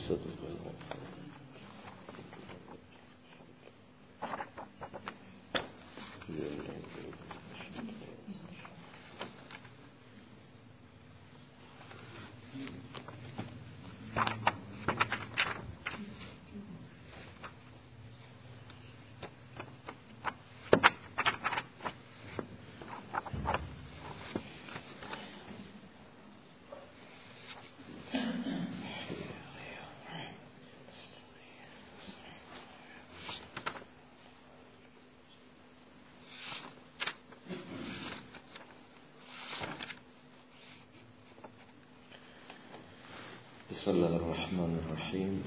بسم الله الرحمن الرحیم.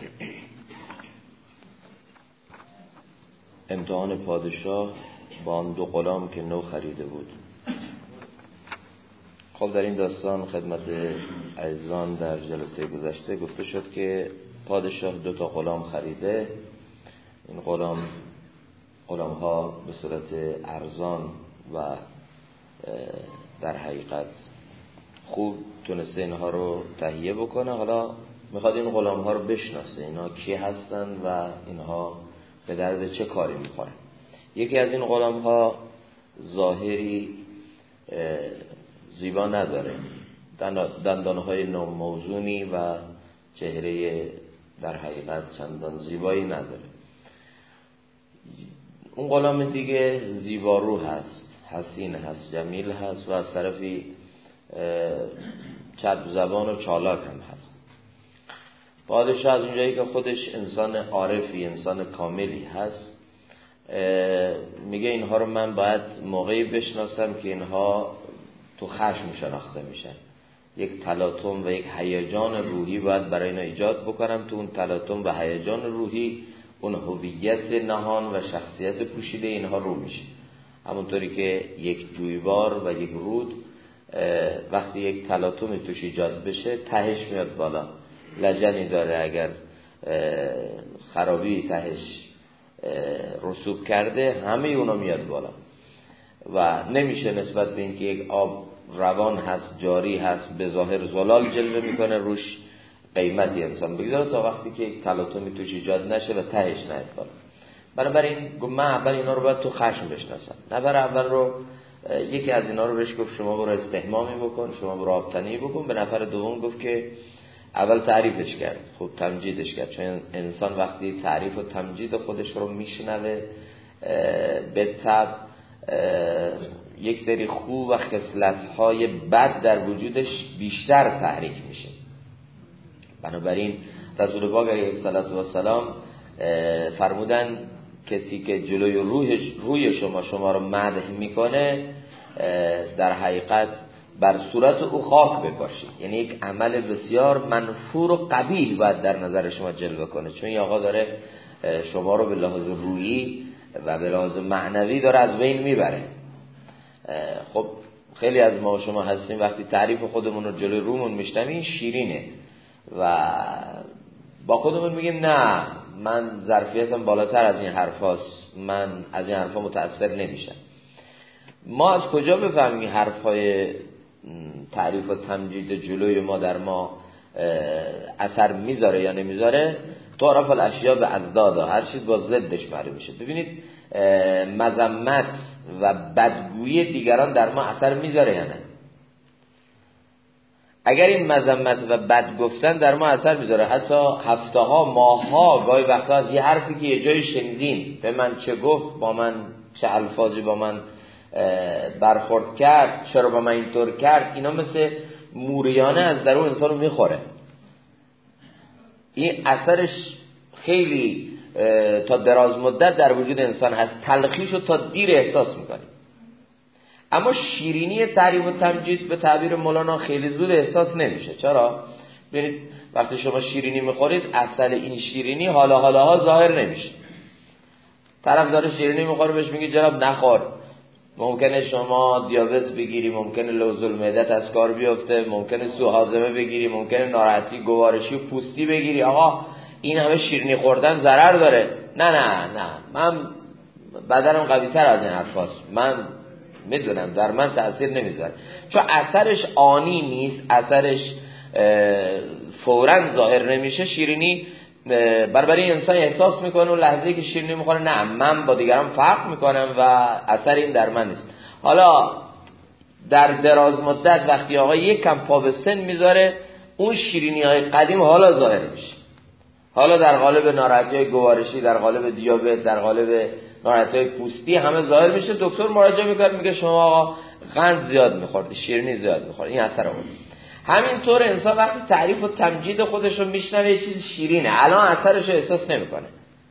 امتحان پادشاه با آن 2 غلام که نو خریده بود. خب در این داستان خدمت عزیزان در جلسه گذشته گفته شد که پادشاه 2 غلام خریده. این غلام ها به صورت ارزان و در حقیقت خوب تونسته اینها رو تهیه بکنه. حالا میخواد این غلام ها رو بشناسه، اینا کی هستن و اینها به درد چه کاری میخورن. یکی از این غلام ها ظاهری زیبا نداره، دندانهای ناموزونی و چهره در حقیقت چندان زیبایی نداره. اون غلام دیگه زیبارو هست، حسین هست، جمیل هست و از طرفی چرب زبان و چالاک هم هست. پادشاه از اونجایی که خودش انسان عارفی، انسان کاملی هست، میگه اینها رو من باید موقعی بشناسم که اینها تو خشم شناخته میشن. یک تلاطم و یک هیجان روحی باید برای اینا ایجاد بکنم. تو اون تلاطم و هیجان روحی اون هویت نهان و شخصیت پوشیده اینها رو میشه. همونطوری که یک جویبار و یک رود وقتی یک تلاطمی توش ایجاد بشه تهش میاد بالا. لجنی داره، اگر خرابی تهش رسوب کرده همه اونا میاد بالا و نمیشه نسبت به اینکه یک آب روان هست، جاری هست، به ظاهر زلال جلوه میکنه روش قیمتی انسان بگذاره تا وقتی که یک تلاطمی توش ایجاد نشه و تهش نیاد بالا. بنابراین من اول اینا رو باید تو خشم بشناسم. نفر اول رو یکی از اینا رو بهش گفت شما برو استحمامی بکن، شما برو آبتنی بکن. به نفر دوم گفت که اول تعریفش کرد، خوب تمجیدش کرد، چون انسان وقتی تعریف و تمجید خودش رو میشنوه به طبع یک سری خوب و خصلت‌های بد در وجودش بیشتر تحریک میشه. بنابراین رسول پاک علیه السلام فرمودن کسی که جلوی روی شما رو مدح میکنه در حقیقت بر صورت او خاک بپاشید. یعنی یک عمل بسیار منفور و قبیح باید در نظر شما جلوه کنه، چون این آقا داره شما رو به لحاظ روحی و به لحاظ معنوی داره از بین میبره. خب خیلی از ما شما هستیم وقتی تعریف خودمون رو جلوی رومون میشنویم شیرینه و با خودمون میگیم نه من ظرفیتم بالاتر از این حرفاست، من از این حرفا متأثر نمیشم. ما از کجا بفهمیم این حرفای تعریف و تمجید جلوی ما در ما اثر میذاره یا نمیذاره؟ تعرف الاشیاء باضدادها، هر چیز با ضدش معلوم میشه. ببینید مذمت و بدگویی دیگران در ما اثر میذاره یا نه؟ اگر این مذمت و بد گفتن در ما اثر میذاره، حتی هفته ها، ماه ها، گاهی وقتا از یه حرفی که یه جایی شنیدیم به من چه گفت، با من چه الفاظی با من برخورد کرد، چرا با من اینطور کرد، اینا مثل موریانه از درون انسان رو میخوره. این اثرش خیلی تا دراز مدت در وجود انسان هست، تلخیشو تا دیر احساس میکنیم. اما شیرینی تعریف و تمجید به تعبیر مولانا خیلی زود احساس نمیشه. چرا؟ ببینید وقتی شما شیرینی میخورید اصل این شیرینی حالا ظاهر نمیشه. طرف داره شیرینی میخوره بهش میگه جناب نخور، ممکنه شما دیابت بگیری، ممکنه لوز المعدت از کار بیفته، ممکنه سوء هاضمه بگیری، ممکنه ناراحتی گوارشی و پوستی بگیری. آقا این همه شیرینی خوردن ضرر داره. نه من بدنم قوی تر از این حرفاست، من میدونم در من تأثیر نمیذاره، چون اثرش آنی نیست، اثرش فوراً ظاهر نمیشه شیرینی برای انسان احساس میکنه و لحظه‌ای که شیرینی میخوره نه من با دیگران فرق میکنم و اثر این در من نیست. حالا در دراز مدت وقتی آقا یک کم پا به سن میذاره اون شیرینی های قدیم حالا ظاهر میشه، حالا در قالب ناراحتی‌های گوارشی، در قالب دیابت، در قالب ناراحتی‌های پوستی همه ظاهر میشه. دکتر مراجعه میکنه میگه شما آقا قند زیاد میخوردی، شیرینی زیاد میخوردی، این اثر اون. همینطور انسان وقتی تعریف و تمجید خودش رو میشنوه یه چیز شیرینه الان اثرش رو احساس نمیکنه،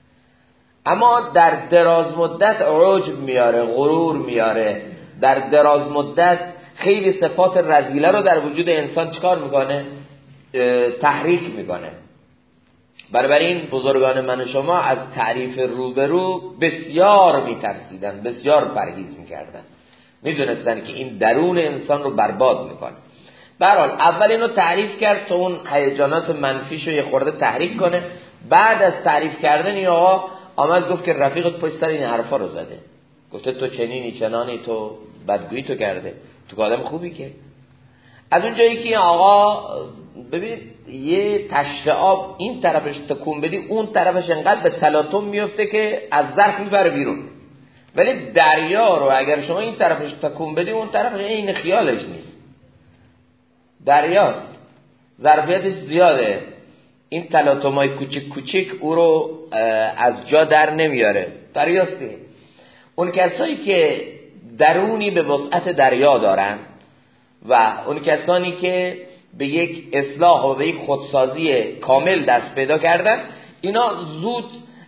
اما در دراز مدت عجب میاره، غرور میاره، در دراز مدت خیلی صفات رذیله رو در وجود انسان چیکار میکنه؟ تحریک میکنه. بنابراین بزرگان من و شما از تعریف روبرو بسیار میترسیدن، بسیار پرهیز میکردن، میدونستن که این درون انسان رو برباد میکنه. به هر حال اول اینو تعریف کرد تا اون هیجانات منفیشو یه خورده تحریک کنه. بعد از تعریف کردن این آقا آمد گفت که رفیقت پشت سر این حرفا رو زده، گفته تو چنینی چنانی، تو بدگویی تو کرده، تو آدم خوبی که. از اون جایی که آقا ببینید یه تشت آب این طرفش تکون بدی اون طرفش انقدر به تلاطم میفته که از ظرف میبره بیرون، ولی دریا رو اگر شما این طرفش تکون بدی اون طرفش این خیالش نیست، دریاست، ظرفیتش زیاده، این تلاطمای کوچیک کوچیک او رو از جا در نمیاره، دریاسته. اون کسایی که درونی به وسعت دریا دارن و اون کسانی که به یک اصلاح و به یک خودسازی کامل دست پیدا کردن اینا زود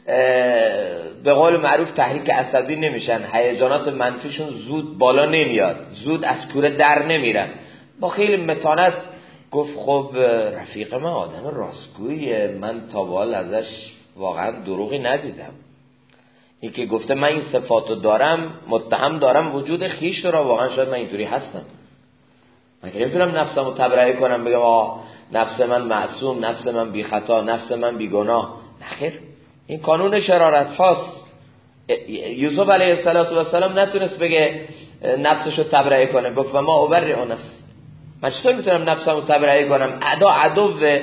به قول معروف تحریک عصبی نمیشن، هیجانات منفیشون زود بالا نمیاد، زود از کوره در نمیرن، با خیلی متانت گفت خب رفیق من آدم راستگوییه، من تا به حال ازش واقعا دروغی ندیدم، این که گفته من این صفاتو دارم متهم دارم وجود خیش را، واقعا شاید من اینطوری هستم، من که نمیتونم نفسمو تبرئه کنم بگم آه نفس من معصوم، نفس من بی خطا، نفس من بی گناه. نخیر، این قانون شرارت هاست. یوسف علیه السلام نتونست بگه نفسشو تبرئه کنه، گفت و ما ابرئ نفس، من چطور میتونم نفسمو تبرئه کنم؟ عدو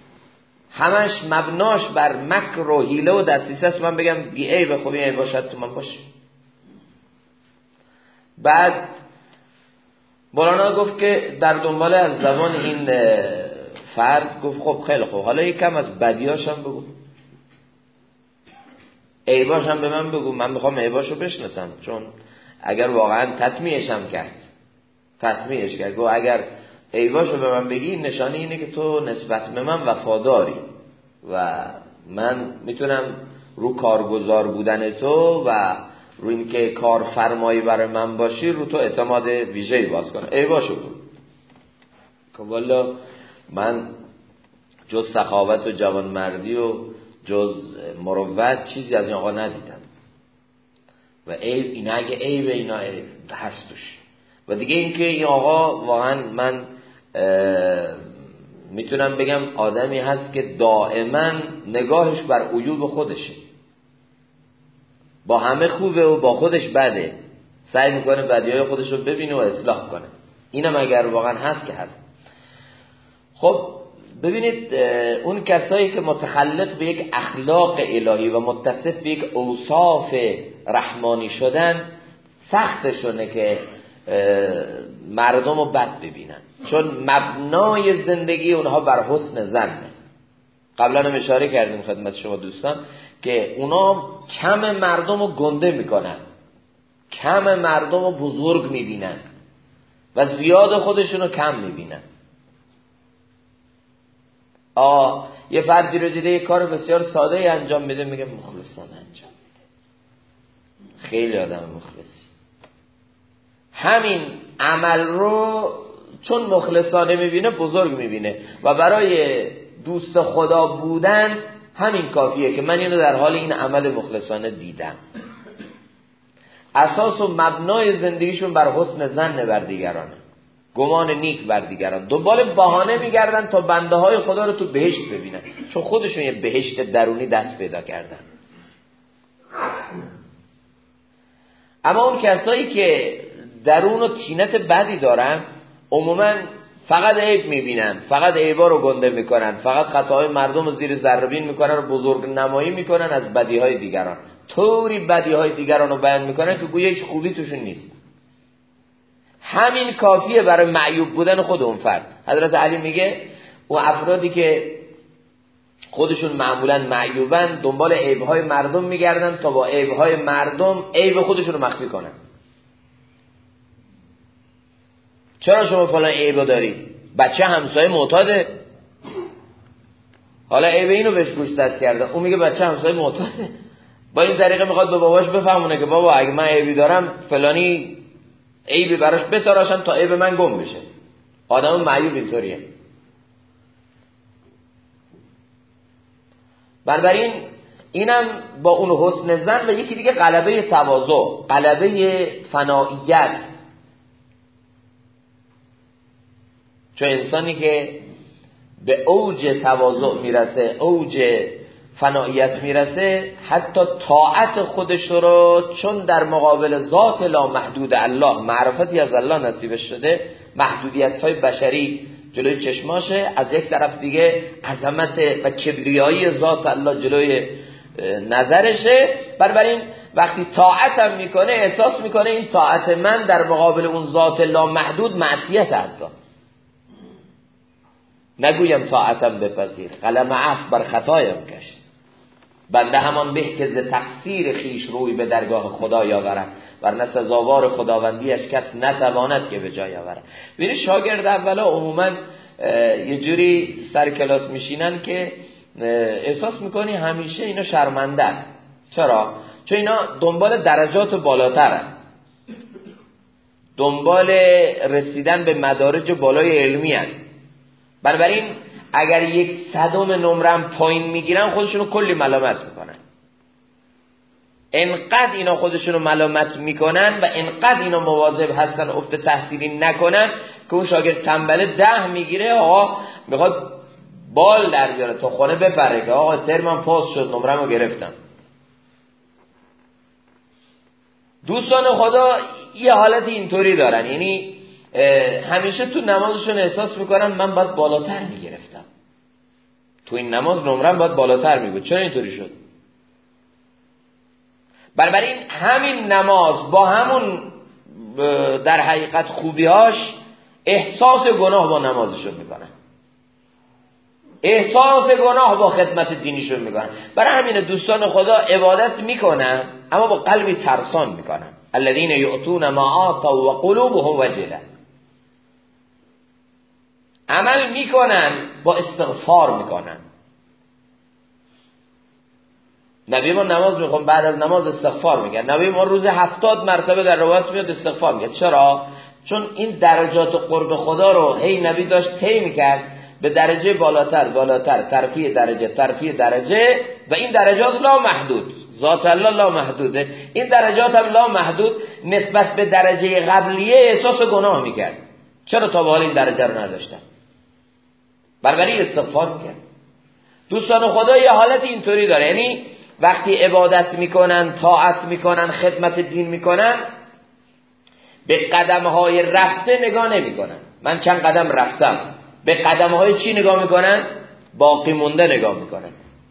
همش مبناش بر مکر و حیله و دسیسه است، من بگم بی عیب خوبی عیب باشد تو من باشه. بعد مولانا گفت که در دنبال از زبان این فرد گفت خب خیلی خوب، حالا یکم از بدیاش هم بگو، عیباش هم به من بگو، من میخوام عیباشو بشناسم، چون اگر واقعا تطمیعش کرد گفت اگر عیباشو به من بگی نشانه اینه که تو نسبت به من وفاداری و من میتونم رو کارگزار بودن تو و رو این که کارفرمایی برای من باشی رو تو اعتماد ویژه‌ای باز کنم. عیباشو بگو که والا من جز سخاوت و جوانمردی و جز مروت چیزی از این آقا ندیدم و عیب اینا، اگه عیب اینا عیب هستش. و دیگه اینکه این آقا واقعا من میتونم بگم آدمی هست که دائما نگاهش بر عیوب خودشه، با همه خوبه و با خودش بده، سعی میکنه بدیهای خودش رو ببینه و اصلاح کنه. اینم اگر واقعا هست که هست. خب ببینید اون کسایی که متخلق به یک اخلاق الهی و متصف به یک اوصاف رحمانی شدن سختشونه که مردم رو بد ببینن، چون مبنای زندگی اونها بر حسن ظنه. قبلا هم اشاره کردیم خدمت شما دوستان که اونا کم مردم رو گنده میکنن، کم مردم رو بزرگ میبینن و زیاد خودشون رو کم میبینن. یه فردی رو دیده یه کار بسیار ساده انجام میده، میگه مخلصانه انجام میده، خیلی آدم مخلصی. همین عمل رو چون مخلصانه میبینه بزرگ میبینه و برای دوست خدا بودن همین کافیه که من اینو در حال این عمل مخلصانه دیدم. اساس و مبنای زندگیشون بر حسن ظن بر دیگرانه، گمان نیک بر دیگران، دنبال بهانه میگردن تا بنده های خدا رو تو بهشت ببینن، چون خودشون یه بهشت درونی دست پیدا کردن. اما اون کسایی که درون و طینت بدی دارن عموما فقط عیب میبینن، فقط عیبا رو گنده میکنن، فقط خطاهای مردم رو زیر ذره‌بین میکنن و بزرگ نمایی میکنن از بدیهای دیگران. طوری بدیهای دیگران رو بیان میکنن که گویا هیچ خوبی توشون نیست. همین کافیه برای معیوب بودن خود اون فرد. حضرت علی میگه اون افرادی که خودشون معمولا معیوبن دنبال عیبهای مردم میگردن تا با عیبهای مردم عیب خودشون رو مخفی کنن. چرا شما فلان عیبو داری؟ بچه همسایه معتاده، حالا عیب اینو بهش گوش دست کرده، اون میگه بچه همسایه معتاده. با این طریقه میخواد به باباش بفهمونه که بابا اگه من عیبی دارم فلانی عیبی براش بتراشم تا عیب من گم بشه. آدم معیوب اینطوریه. بنابراین اینم با اون حسن ظن و یکی دیگه غلبه تواضع، غلبه فنائیت. چون انسانی که به اوج تواضع میرسه، اوج فنائیت میرسه، حتی طاعت خودش رو چون در مقابل ذات لا محدود الله، معرفتی از الله نصیبش شده، محدودیت‌های بشری جلوی چشماشه، از یک طرف دیگه عظمت و کبریایی ذات الله جلوی نظرشه. بنابراین وقتی طاعت هم میکنه احساس میکنه این طاعت من در مقابل اون ذات لا محدود معصیت، حتی نگویم طاعتم بپذیر، قلم عفو بر خطایم کش. بنده همان به که ز تقصیر خیش روی به درگاه خدا یاورد، ورنه سزاوار خداوندیش کس نتواند که به جای آورد. ببینید شاگرد اولا عموما یه جوری سر کلاس میشینن که احساس میکنی همیشه اینا شرمندن. چرا؟ چون اینا دنبال درجات بالاترن، دنبال رسیدن به مدارج بالای علمی هن. بنابراین اگر 1/100 نمرم پایین میگیرن خودشونو کلی ملامت میکنن. انقدر اینا خودشونو ملامت میکنن و انقدر اینا مواظب هستن افت تحصیلی نکنن که اون شاگرد تنبله 10 میگیره، آقا میخواد بال در بیاره تا خونه بپره که آقا ترمم پاس شد، نمرمو گرفتم. دوستان خدا یه حالت اینطوری دارن، یعنی همیشه تو نمازشون احساس میکنن من باید بالاتر میگرفتم، تو این نماز نمرم باید بالاتر میگود. چرا اینطوری شد؟ بنابراین همین نماز با همون در حقیقت خوبیاش احساس گناه با نمازشون میکنن، احساس گناه با خدمت دینیشون میکنن. برای همین دوستان خدا عبادت میکنن اما با قلبی ترسان میکنن. الذين يؤتون ما آتوا وقلوبهم وجلة. عمل میکنن با استغفار میکنن. نبی ما نماز میخون بعد از نماز استغفار میگن. نبی ما روز 70 مرتبه در روایت میاد استغفار میگه. چرا؟ چون این درجات قرب خدا رو هی نبی داشت طی میکرد به درجه بالاتر، ترفیع درجه و این درجات لا محدود، ذات الله لا محدوده. این درجات هم لا محدود نسبت به درجه قبلیه احساس گناه میکرد. چرا تا به حال این درجه رو نداشتن؟ بنابراین استغفار میکرد. دوستان خدا یه حالت اینطوری داره، یعنی وقتی عبادت میکنن، طاعت میکنن، خدمت دین میکنن، به قدمهای رفته نگاه نمیکنن. من چند قدم رفتم، به قدمهای چی نگاه میکنن؟ باقی مونده نگاه میکنن.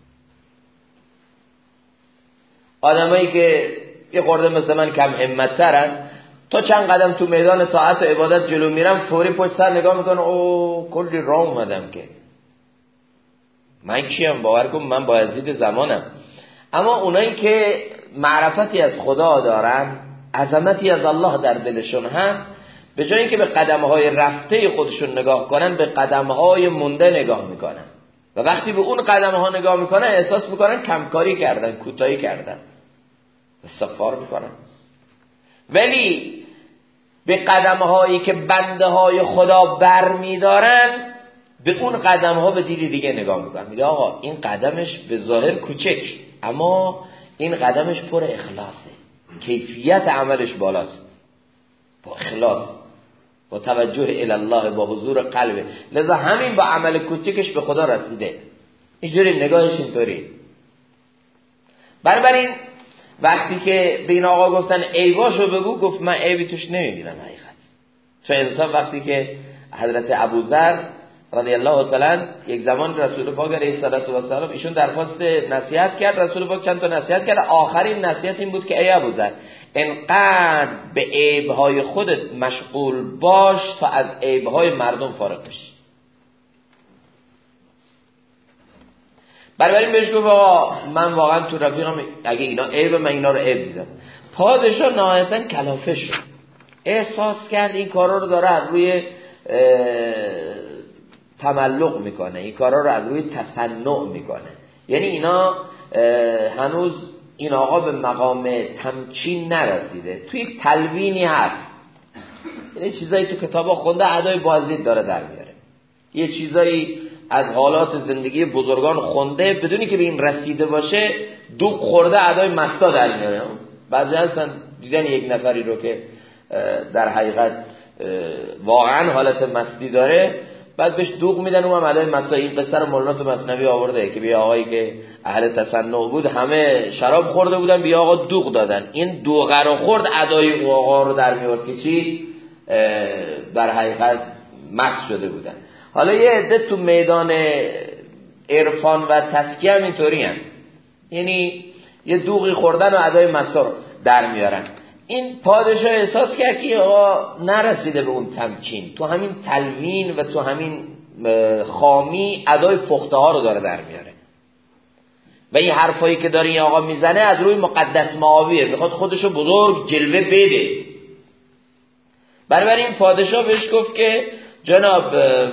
آدمایی که یه خورده مثل من کم همت ترن، تا چند قدم تو میدان طاعت و عبادت جلو میرم فوری پشت سر نگاه میکنن، او کلی راه اومدم که من کیم؟ باور کن من بایزید زمانم. اما اونایی که معرفتی از خدا دارن، عظمتی از الله در دلشون هست، به جای اینکه به قدمهای رفته خودشون نگاه کنن به قدمهای مونده نگاه میکنن و وقتی به اون قدمها نگاه میکنن احساس میکنن کمکاری کردن، کوتاهی کردن، استغفار میکنن. ولی به قدمهایی که بنده های خدا بر میدارن به اون قدمها به دید دیگه نگاه میکنن. میگه آقا این قدمش به ظاهر کوچک اما این قدمش پر اخلاصه، کیفیت عملش بالاست، با اخلاص، با توجه الی الله، با حضور قلبه، لذا همین با عمل کوچکش به خدا رسیده. اینجوری نگاهش اینطوری. بنابراین وقتی که به این آقا گفتن عیباشو بگو، گفت من عیبی توش نمیبینم حقیقت. چون انسان وقتی که حضرت ابوذر رضی الله تعالی یک زمان رسول پاک علیه السلام ایشون درخواست نصیحت کرد، رسول پاک چند تا نصیحت کرد، آخرین نصیحت این بود که ای ابوذر انقدر به عیب‌های خودت مشغول باش تا از عیب‌های مردم فارغ بشی. بنابراین بهش گفت آقا من واقعا تو رفیقم اگه اینا عیب من اینا رو عیب دیدم. پادشاه نهایتاً کلافه شد، احساس کرد این کارا رو داره از روی تملق میکنه، این کارا رو از روی تصنع میکنه، یعنی اینا هنوز این آقا به مقام تمکین نرسیده، توی یک تلوینی هست، یعنی چیزایی تو کتابا خونده ادای بازدید داره در میاره، یه چیزایی از حالات زندگی بزرگان خونده بدونی که به این رسیده باشه، دوغ خورده ادای مستا در میاره. بعضی هستن دیدن یک نفری رو که در حقیقت واقعا حالت مستی داره، بعد بهش دوغ میدن اونم ادای مستا. این قصه رو مولانا تو مثنوی آورده که بیا آقایی که اهل تصنع بود، همه شراب خورده بودن، بیا آقا دوغ دادن، این دوغ رو خورد ادای اون آقا رو در میورد که چی در حقیقت مست شده بودن. حالا یه عده تو میدان عرفان و تزکیه هم اینطوری هن، یعنی یه دوغی خوردن و ادای مستا رو در میارن. این پادشاه احساس کرد که آقا نرسیده به اون تمکین، تو همین تلوین و تو همین خامی ادای پخته ها رو داره در میاره و این حرفایی که داره این آقا میزنه از روی مقدس معاویه، میخواد خودشو بزرگ جلوه بده. بنابراین پادشاه بهش گفت که جناب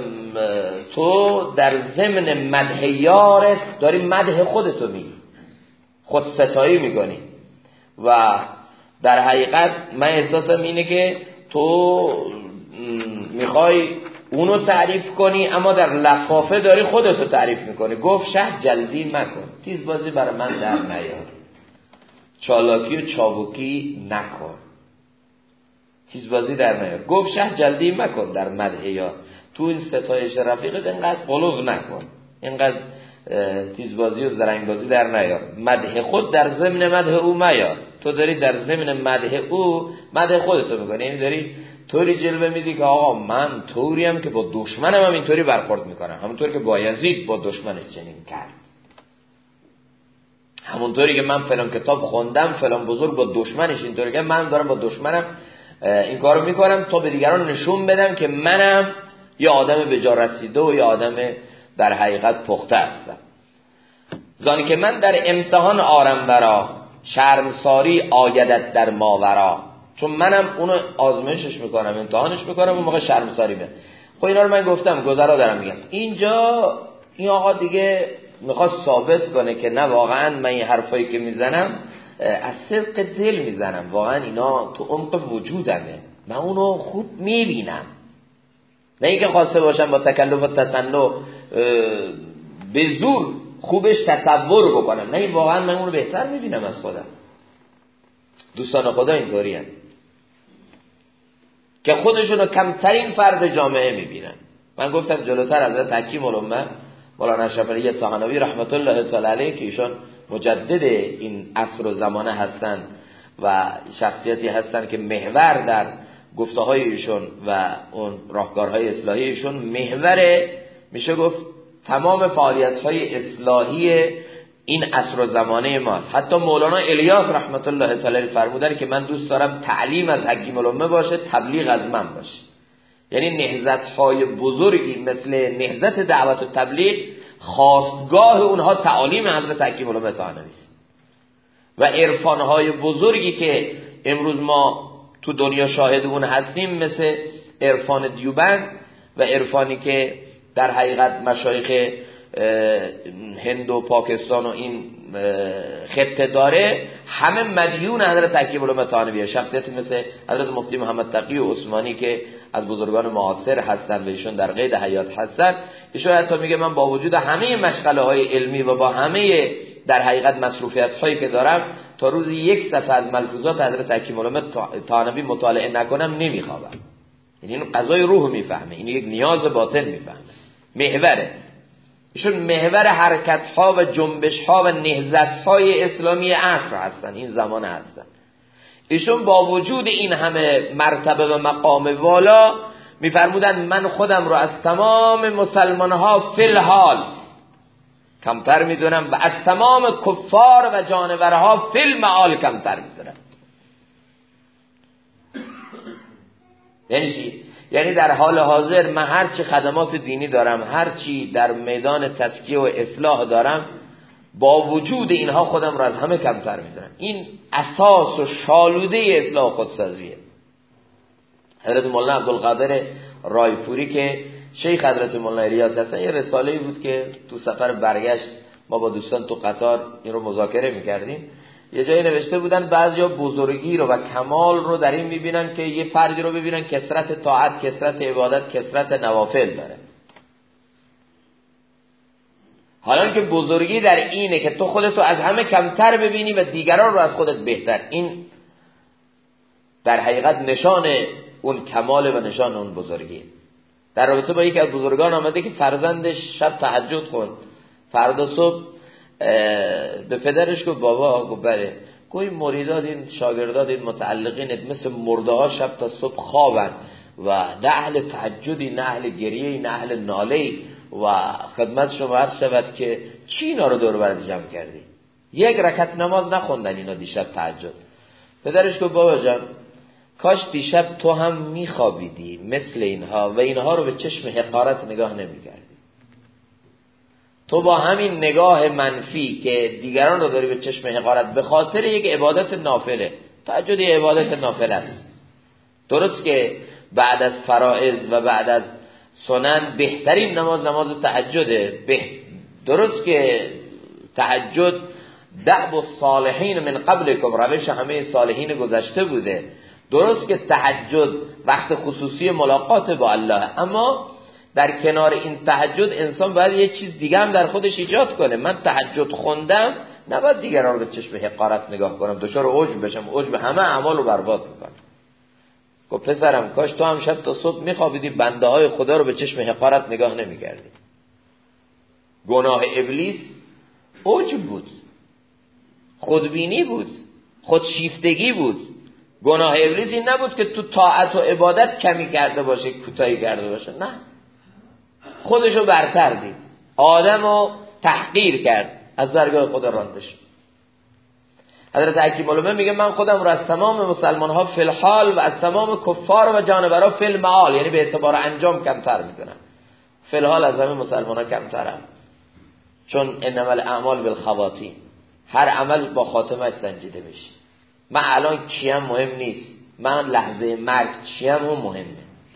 تو در ضمن مدح یارت داری مدح خودتو میگی، خود ستایی میکنی و در حقیقت من احساسم اینه که تو میخوای اونو تعریف کنی اما در لفافه داری خودتو تعریف میکنی. گفت شه جلدی مکن، تیز بازی برای من در نیار، چالاکی و چابوکی نکن، تیز بازی در نیار. گفت شه جلدی مکن در مدح یار، تو این ستایش رفیقت اینقدر قلوب نکن، اینقدر تیزبازی و زرنگبازی در نیار، مدح خود در ضمن مدح او میار. تو داری در ضمن مدح او مدح خودتو میکنی، یعنی داری طوری جلوه میدی که آقا من طوریم که با دشمنم هم اینطوری برخورد میکنم، همونطور که بایزید با دشمنش چنین کرد، همونطوری که من فلان کتاب خوندم فلان بزرگ با دشمنش اینطوری که من دارم با دشمنم این کارو میکنم تا به دیگران نشون بدم که منم یه آدم به جا رسیده و یه آدم در حقیقت پخته هستم. زانی که من در امتحان آرم برا، شرمساری آیدت در ماورا. چون منم اونو آزمایشش میکنم، امتحانش میکنم، اون موقع شرمساری میاد. خب اینا رو من گفتم، گذرا دارم میگم. اینجا این آقا دیگه میخواد ثابت کنه که نه واقعا من این حرفایی که میزنم از صدق دل میزنم، واقعا اینا تو عمق وجودمه، من اونو خوب میبینم، نه اینکه خواسته باشم با تکلف و تصنع به زور خوبش تصور بکنم، نه این واقعا من اونو بهتر میبینم از خودم. دوستان خدا اینطوری هست که خودشونو کمترین فرد جامعه میبینن. من گفتم جلوتر حضرت حکیم الامه مولانا اشرف علی طحنوی رحمت الله تعالی علیه که ایشون مجدد این عصر و زمانه هستن و شخصیتی هستن که محور در گفته های ایشون و اون راهکارهای اصلاحی ایشون محور میشه گفت تمام فعالیت های اصلاحی این عصر و زمانه ماست. حتی مولانا الیاس رحمت الله تعالی فرمودن که من دوست دارم تعلیم از حکیم الامه باشه، تبلیغ از من باشه. یعنی نهضت های بزرگی مثل نهضت دعوت و تبلیغ خواستگاه اونها تعالیم حضرت حکیم الامه طحنوی است و عرفان های بزرگی که امروز ما تو دنیا شاهد اون هستیم مثل عرفان دیوبند و عرفانی که در حقیقت مشایخ هند و پاکستان و این خطه داره، همه مدیون حضرت حکیم الامه طحنوی. شخصیتی مثل حضرت مفتی محمد تقی و عثمانی که از بزرگان معاصر هستن و ایشون در قید حیات هستن، ایشون حتی میگه من با وجود همه مشغله های علمی و با همه در حقیقت مصروفیت هایی که دارم تا روزی یک صفحه از ملفوظات حضرت حکیم الامه طحنوی مطالعه نکنم نمیخوابم. یعنی اینو قضای روح میفهمه، اینو یک نیاز باطن میفهمه، محوره. ایشون محور حرکت ها و جنبش ها و نهضت های اسلامی عصر هستن، این زمان هستن. ایشون با وجود این همه مرتبه و مقام والا میفرمودن من خودم رو از تمام مسلمان ها فی الحال کمتر میدونم و از تمام کفار و جانورها فی المعال کمتر میدونم. یعنی چی؟ یعنی در حال حاضر من هرچی خدمات دینی دارم، هرچی در میدان تزکیه و اصلاح دارم، با وجود اینها خودم را از همه کمتر میدونم. این اساس و شالوده اصلاح خودسازیه. حضرت مولانا عبدالقادر رایپوری که شیخ حضرت مولانا الیاس هستن، یه رساله‌ای بود که تو سفر برگشت ما با دوستان تو قطار این رو مذاکره میکردیم، یه جایی نوشته بودن بعضیا بزرگی رو و کمال رو در این میبینن که یه فردی رو ببینن کثرت طاعت، کثرت عبادت، کثرت نوافل داره. حالا که بزرگی در اینه که تو خودتو از همه کمتر ببینی و دیگران رو از خودت بهتر، این در حقیقت نشان اون کمال و نشان اون بزرگیه. در رابطه با یکی از بزرگان آمده که فرزندش شب تهجد خوند، فردا صبح به پدرش گفت بابا، گفت بله، گوی مریدات این شاگردات این متعلقین مثل مرده ها شب تا صبح خوابن و نه اهل تهجدی، نه اهل گریه‌ای، نه اهل ناله‌ای و خدمت شما عرض شود که چی اینا رو دور برد جمع کردی؟ یک رکعت نماز نخوندن اینا دیشب تهجد. پدرش گفت بابا جان، کاش دیشب تو هم میخوابیدی مثل اینها و اینها رو به چشم حقارت نگاه نمیکردی. تو با همین نگاه منفی که دیگران رو داری به چشم حقارت به خاطر یک عبادت نافله، تهجد یک عبادت نافل است. درست که بعد از فرائض و بعد از سنن بهترین نماز تهجده، درست که تهجد دأب الصالحین من قبلکم، روش همه صالحین گذشته بوده. درست که تهجد وقت خصوصی ملاقات با الله، اما در کنار این تهجد انسان باید یه چیز دیگه هم در خودش ایجاد کنه. من تهجد خوندم، نباید دیگران رو به چشم حقارت نگاه کنم، دچار عجب بشم، عجب همه اعمال رو برباد میکنم. گفت پسرم، کاش تو هم شب تا صبح میخوابیدی بنده های خدا رو به چشم حقارت نگاه نمیکردی. گناه ابلیس عجب بود، خودبینی بود، خودشیفتگی بود. گناه ابلیس این نبود که تو طاعت و عبادت کمی کرده باشه، کوتاهی کرده باشه، نه، خودشو برتر دید، آدمو تحقیر کرد، از درگاه خدا راندش. حضرت حکیم العلماء میگه من خودم رو از تمام مسلمان ها فی الحال و از تمام کفار و جانورها فی المعال، یعنی به اعتبار انجام کمتر میدونم. فی الحال از همه مسلمان ها کمترم، چون انما الاعمال بالخواتیم، هر عمل با خاتمه سنجیده میشه. من الان کیم مهم نیست، من لحظه مرگ چیم اون مهمه.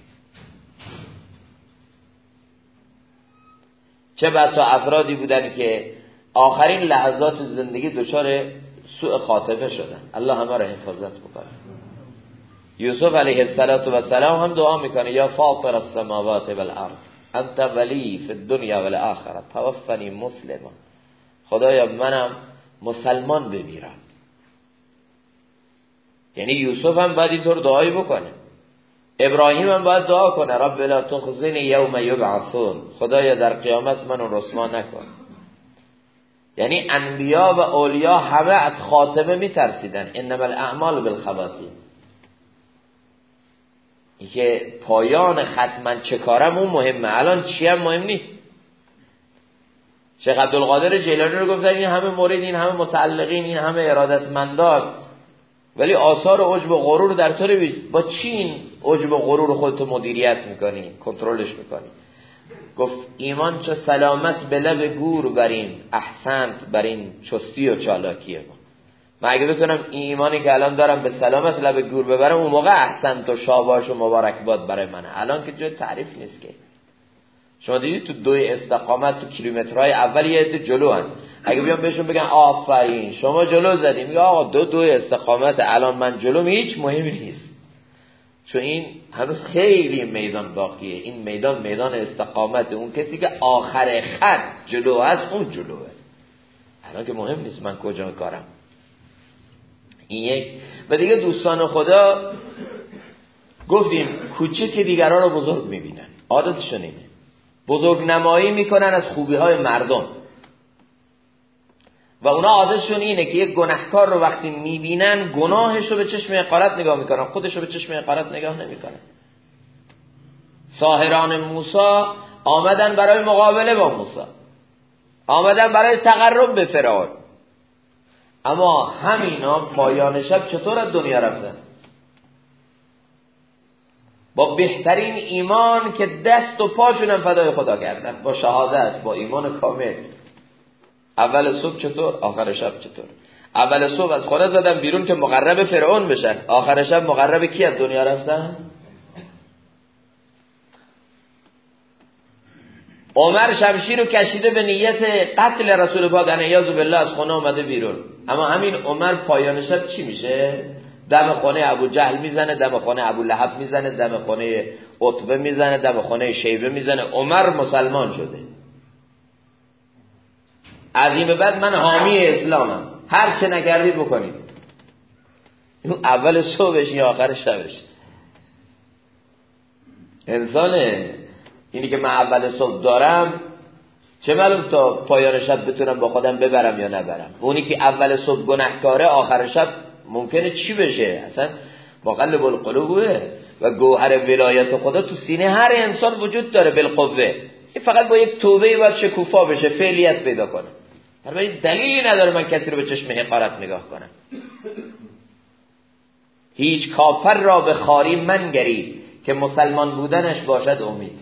چه بسا افرادی بودن که آخرین لحظات زندگی دچار سوء خاتمه شدن، الله همه را حفاظت بکنه. یوسف علیه السلام هم دعا میکنه یا فاطر السماوات والارض انت ولی فی الدنیا والآخرة توفنی مسلما، خدایا منم مسلمان بمیرم. یعنی یوسف هم باید اینطور دعایی بکنه، ابراهیم هم باید دعا کنه رب لا تخزنی یوم یبعثون، خدایا در قیامت منو رسوا نکن. یعنی انبیا و اولیا همه از خاتمه میترسیدن، انما الاعمال بالخواتیم. این که پایان ختم من چه کارم اون مهمه، الان چی هم مهم نیست. شیخ عبدالقادر جیلانی رو گفتن این همه مرید، این همه متعلقین، این همه ارادتمندان، ولی آثار عجب و غرور در تو رو با چی این عجب و غرور خودتو مدیریت میکنی، کنترلش میکنی؟ گفت ایمان چو سلامت به لب گور برین، احسنت برین چستی و چالاکیه ما. من اگه بتونم این ایمانی که الان دارم به سلامت لب گور ببرم، اون موقع احسنت و شاباش و مبارک باد برای منه. الان که جای تعریف نیست که. شما دیدید تو دوی استقامت تو کیلومترهای اول یه عده جلو هن. اگه بیان بهشون بگن آفرین شما جلو زدی، میگه آقا دوی استقامت الان من جلو، هیچ مهمی نیست، چون این هنوز خیلی میدان باقیه. این میدان استقامت، اون کسی که آخر خط جلو هست اون جلوه. الان که مهم نیست من کجا کارم. این یک. و دیگه دوستان خدا گفتیم کوچک دیگران رو بزرگ میبینن، عادتشون اینه، بزرگ نمایی میکنن از خوبی های مردم و اونا عادتشون اینه که یک گناهکار رو وقتی میبینن گناهش رو به چشم حقارت نگاه میکنن، خودش رو به چشم حقارت نگاه نمیکنن. ساحران موسی آمدن برای مقابله با موسی، آمدن برای تقرب به فرعون، اما همینا پایان شب چطور از دنیا رفتن؟ با بهترین ایمان که دست و پاشون فدای خدا کردن، با شهادت، با ایمان کامل. اول صبح چطور؟ آخر شب چطور؟ اول صبح از خونه زدن بیرون که مقرب فرعون بشن، آخر شب مقرب کی از دنیا رفتن؟ عمر شمشیر رو کشیده به نیت قتل رسول پاک علیه بالله از خونه اومده بیرون، اما همین عمر پایان شب چی میشه؟ دم خانه ابو جهل میزنه، دم خانه ابو لهب میزنه، دم خانه عتبه میزنه، دم خانه شیبه میزنه. عمر مسلمان شده. از این به بعد من حامی اسلامم، هر چه نکردید بکنید. این اول صبحش یا آخر شبش. انسانه اینی که من اول صبح دارم، چه معلوم تا پایان شب بتونم با خودم ببرم یا نبرم. اونی که اول صبح گناهکاره آخر شب ممکنه چی بشه؟ اصلا مقلب القلوبه و گوهر ولایت خدا تو سینه هر انسان وجود داره بالقوه. این فقط با یک توبه باید شکوفا بشه، فعلیت پیدا کنه. برای دلیلی نداره من کسی رو به چشم حقارت نگاه کنم. هیچ کافر را به خواری منگری که مسلمان بودنش باشد امید.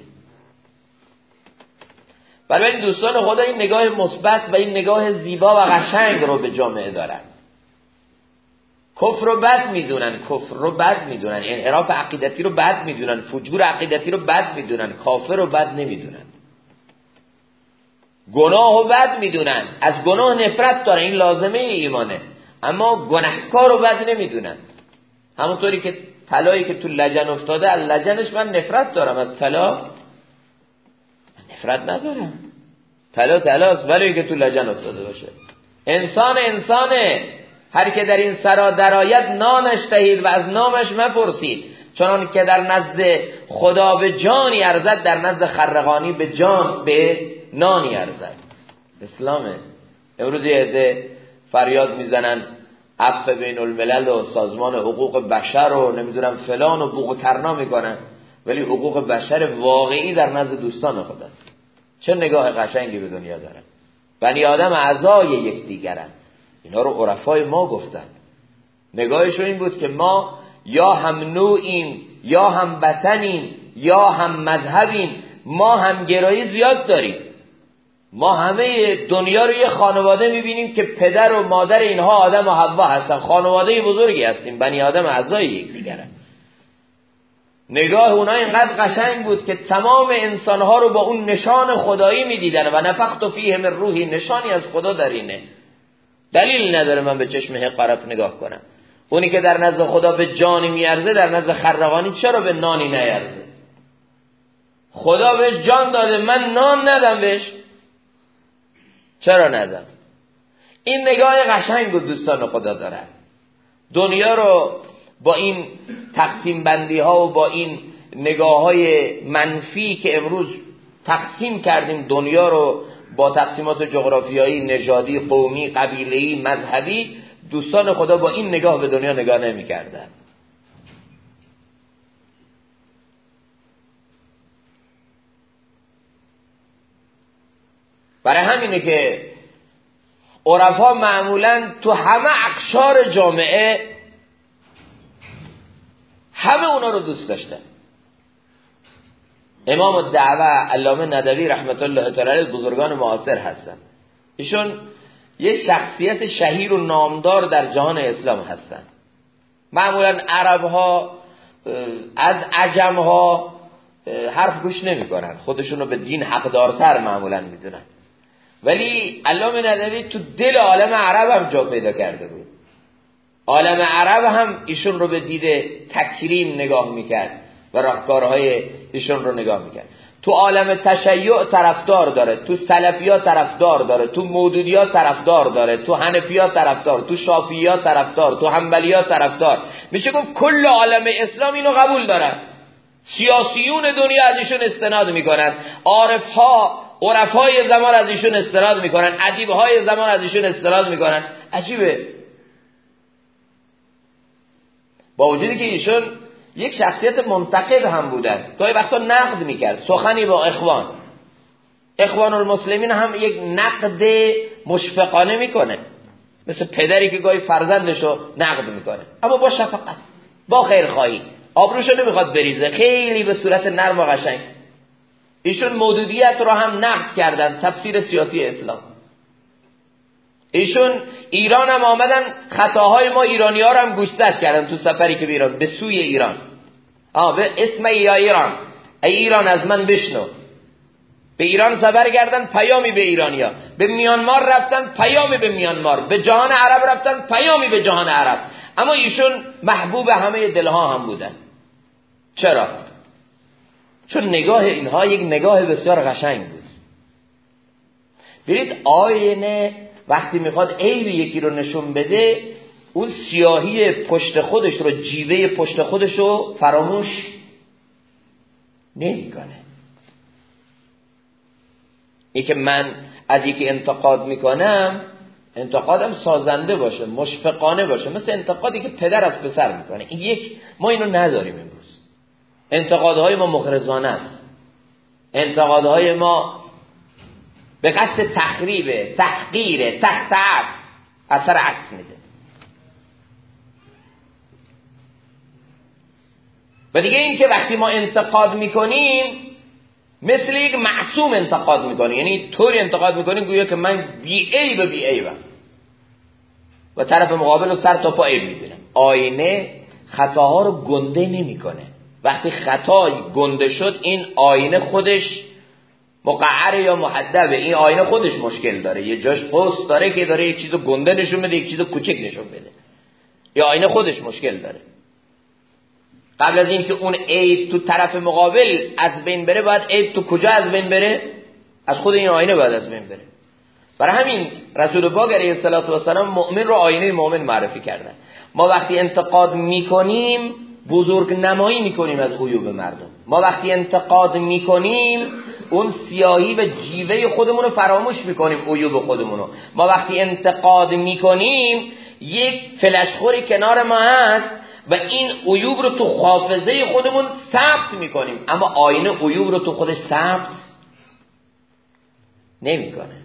برای این دوستان خدا این نگاه مثبت و این نگاه زیبا و قشنگ رو به جامعه دارن. کفر رو بد میدونن، کفر رو بد میدونن، انحراف عقیدتی رو بد میدونن، فجور عقیدتی رو بد میدونن، کافر رو بد نمیدونن، گناه رو بد میدونن، از گناه نفرت دارن، این لازمه ایمانه، اما گناهکار رو بد نمیدونن. همونطوری که طلایی که تو لجن افتاده، از لجنش من نفرت دارم، از طلا نفرت ندارم. طلا طلاست ولی که تو لجن افتاده باشه. انسان انسانه. هر که در این سرا درآید نانش دهید و از نامش مپرسید، چنان که در نزد خدا به جانی ارزد، در نزد خرقانی به جان به نانی ارزد. اسلامه. امروز یه عده فریاد میزنن عفو بین الملل و سازمان حقوق بشر و نمیدونم فلان و بوق و کرنا میکنن، ولی حقوق بشر واقعی در نزد دوستان خداست. چه نگاه قشنگی به دنیا دارن. بنی آدم اعضای یکدیگرن. اینا رو عرفای ما گفتن. نگاهشون این بود که ما یا هم نوعیم، یا هم وطنیم، یا هم مذهبیم. ما هم گرایی زیاد داریم. ما همه دنیا رو یه خانواده میبینیم که پدر و مادر اینها آدم و حوا هستن. خانواده بزرگی هستیم. بنی آدم اعضای یکدیگرن. نگاه اونا اینقدر قشنگ بود که تمام انسانها رو با اون نشان خدایی میدیدن و نفخت فیه من روحی، نشانی از خدا در اینه. دلیل نداره من به چشم حقارت نگاه کنم. اونی که در نزد خدا به جانی میارزه، در نزد خرقانی چرا به نانی نیارزه؟ خدا بهش جان داده، من نان ندم بهش، چرا ندم؟ این نگاه قشنگ بود دوستان خدا دارن. دنیا رو با این تقسیم بندی ها و با این نگاه های منفی که امروز تقسیم کردیم دنیا رو با تقسیمات جغرافیایی، نژادی، قومی، قبیله‌ای، مذهبی، دوستان خدا با این نگاه به دنیا نگاه نمی کردن. برای همینه که عرفا معمولاً تو همه اقشار جامعه همه اونا رو دوست داشتن. امام الدعوه علامه ندوی رحمت الله تعالی علیه بزرگان معاصر هستن. ایشون یه شخصیت شهیر و نامدار در جهان اسلام هستن. معمولا عرب ها از عجم ها حرف گوش نمی کنن، خودشون رو به دین حقدارتر معمولا میدونن، ولی علامه ندوی تو دل عالم عرب هم جا پیدا کرده بود. عالم عرب هم ایشون رو به دید تکریم نگاه میکرد و راهکارهای ایشون رو نگاه میکرد. تو عالم تشیع طرفدار داره، تو سلفیات طرفدار داره، تو مودودیات طرفدار داره، تو حنفیات طرفدار، تو شافعیات طرفدار، تو حنبلیات طرفدار. میشه گفت کل عالم اسلام اینو قبول دارن. سیاسیون دنیا از ایشون استناد میکنن، عارفها، عرفای زمان از ایشون استناد میکنن، ادیبهای زمان از ایشون استناد میکنن. عجیبه. با وجودی که ایشون یک شخصیت منتقد هم بودن، گاهی وقتا نقد میکرد. سخنی با اخوان المسلمین هم یک نقد مشفقانه میکنه، مثل پدری که گاهی فرزندشو نقد میکنه، اما با شفقت، با خیرخواهی، آبروشو نمیخواد بریزه، خیلی به صورت نرم و قشنگ. ایشون مودودیت رو هم نقد کردن، تفسیر سیاسی اسلام. ایشون ایران هم آمدن خطاهای ما ایرانی ها رو هم گوشزد کردن تو سفری که به ایران، به سوی ایران. به اسم یا ایران، ای ایران از من بشنو. به ایران سفر کردن، پیامی به ایرانیا. به میانمار رفتن، پیامی به میانمار. به جهان عرب رفتن، پیامی به جهان عرب. اما ایشون محبوب همه دلها هم بودن. چرا؟ چون نگاه اینها یک نگاه بسیار قشنگ بود. برید آینه وقتی میخواد عیب یکی رو نشون بده، اون سیاهی پشت خودش رو، جیوه پشت خودش رو فراموش نمیکنه. این که من از یکی انتقاد میکنم، انتقادم سازنده باشه، مشفقانه باشه، مثل انتقادی که پدر از پسر میکنه. ما اینو نداریم امروز. انتقادهای ما مغرضانه است. انتقادهای ما به قصد تخریب، تحقیر، تحت اثر عکس میده. و دیگه این که وقتی ما انتقاد میکنیم مثل یک معصوم انتقاد میکنیم، یعنی طوری انتقاد میکنیم گویا که من بی عیبم و طرف مقابل رو سر تا پا عیب میبینم. آینه خطاها رو گنده نمیکنه. وقتی خطای گنده شد، این آینه خودش مقعر یا محدبه، این آینه خودش مشکل داره، یه جاش پست داره که داره یک چیزو گنده نشون بده، یک چیزو کوچک نشون بده. یا آینه خودش مشکل داره. قبل از اینکه اون عیب تو طرف مقابل از بین بره، باید عیب تو کجا از بین بره؟ از خود این آینه باید از بین بره. برای همین رسول پاک علیه السلام مؤمن رو آینه مؤمن معرفی کردن. ما وقتی انتقاد میکنیم بزرگ نمایی میکنیم از عیوب مردم. ما وقتی انتقاد میکنیم اون سیاهی و جیوه خودمون رو فراموش میکنیم، عیوب خودمون رو. ما وقتی انتقاد میکنیم یک فلشخوری کنار ما هست و این عیوب رو تو حافظه خودمون ثبت میکنیم، اما آینه عیوب رو تو خودش ثبت نمیکنه.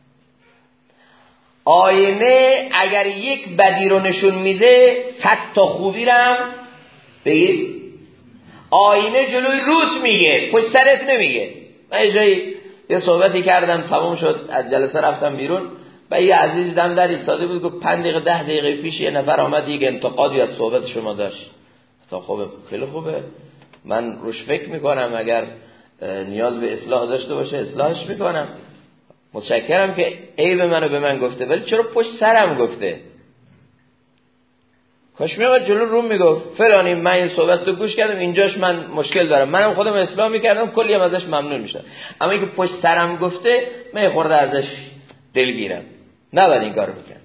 آینه اگر یک بدی رو نشون میده 100 تا خوبی رو هم بگید. آینه جلوی روت میگه، پشت سرت نمیگه. من یه جایی یه صحبتی کردم، تمام شد، از جلسه رفتم بیرون و یه عزیز دم در ایستاده بود، گفت 5 دقیقه 10 دقیقه پیش یه نفر آمد یک انتقادی از صحبت شما داشت. تا خوبه، خیلی خوبه، من روش فکر میکنم، اگر نیاز به اصلاح داشته باشه اصلاحش میکنم. متشکرم که عیب منو به من گفته، ولی چرا پشت سرم گفته؟ کاش میاد جلو روم میگفت فلانی من این صحبت رو گوش کردم، اینجاش من مشکل دارم، منم خودم اصلاح میکردم، کلی هم ازش ممنون میشم. اما اینکه پشت سرم گفته، من خورده ازش دلگیرم. نباید این کارو بکنم.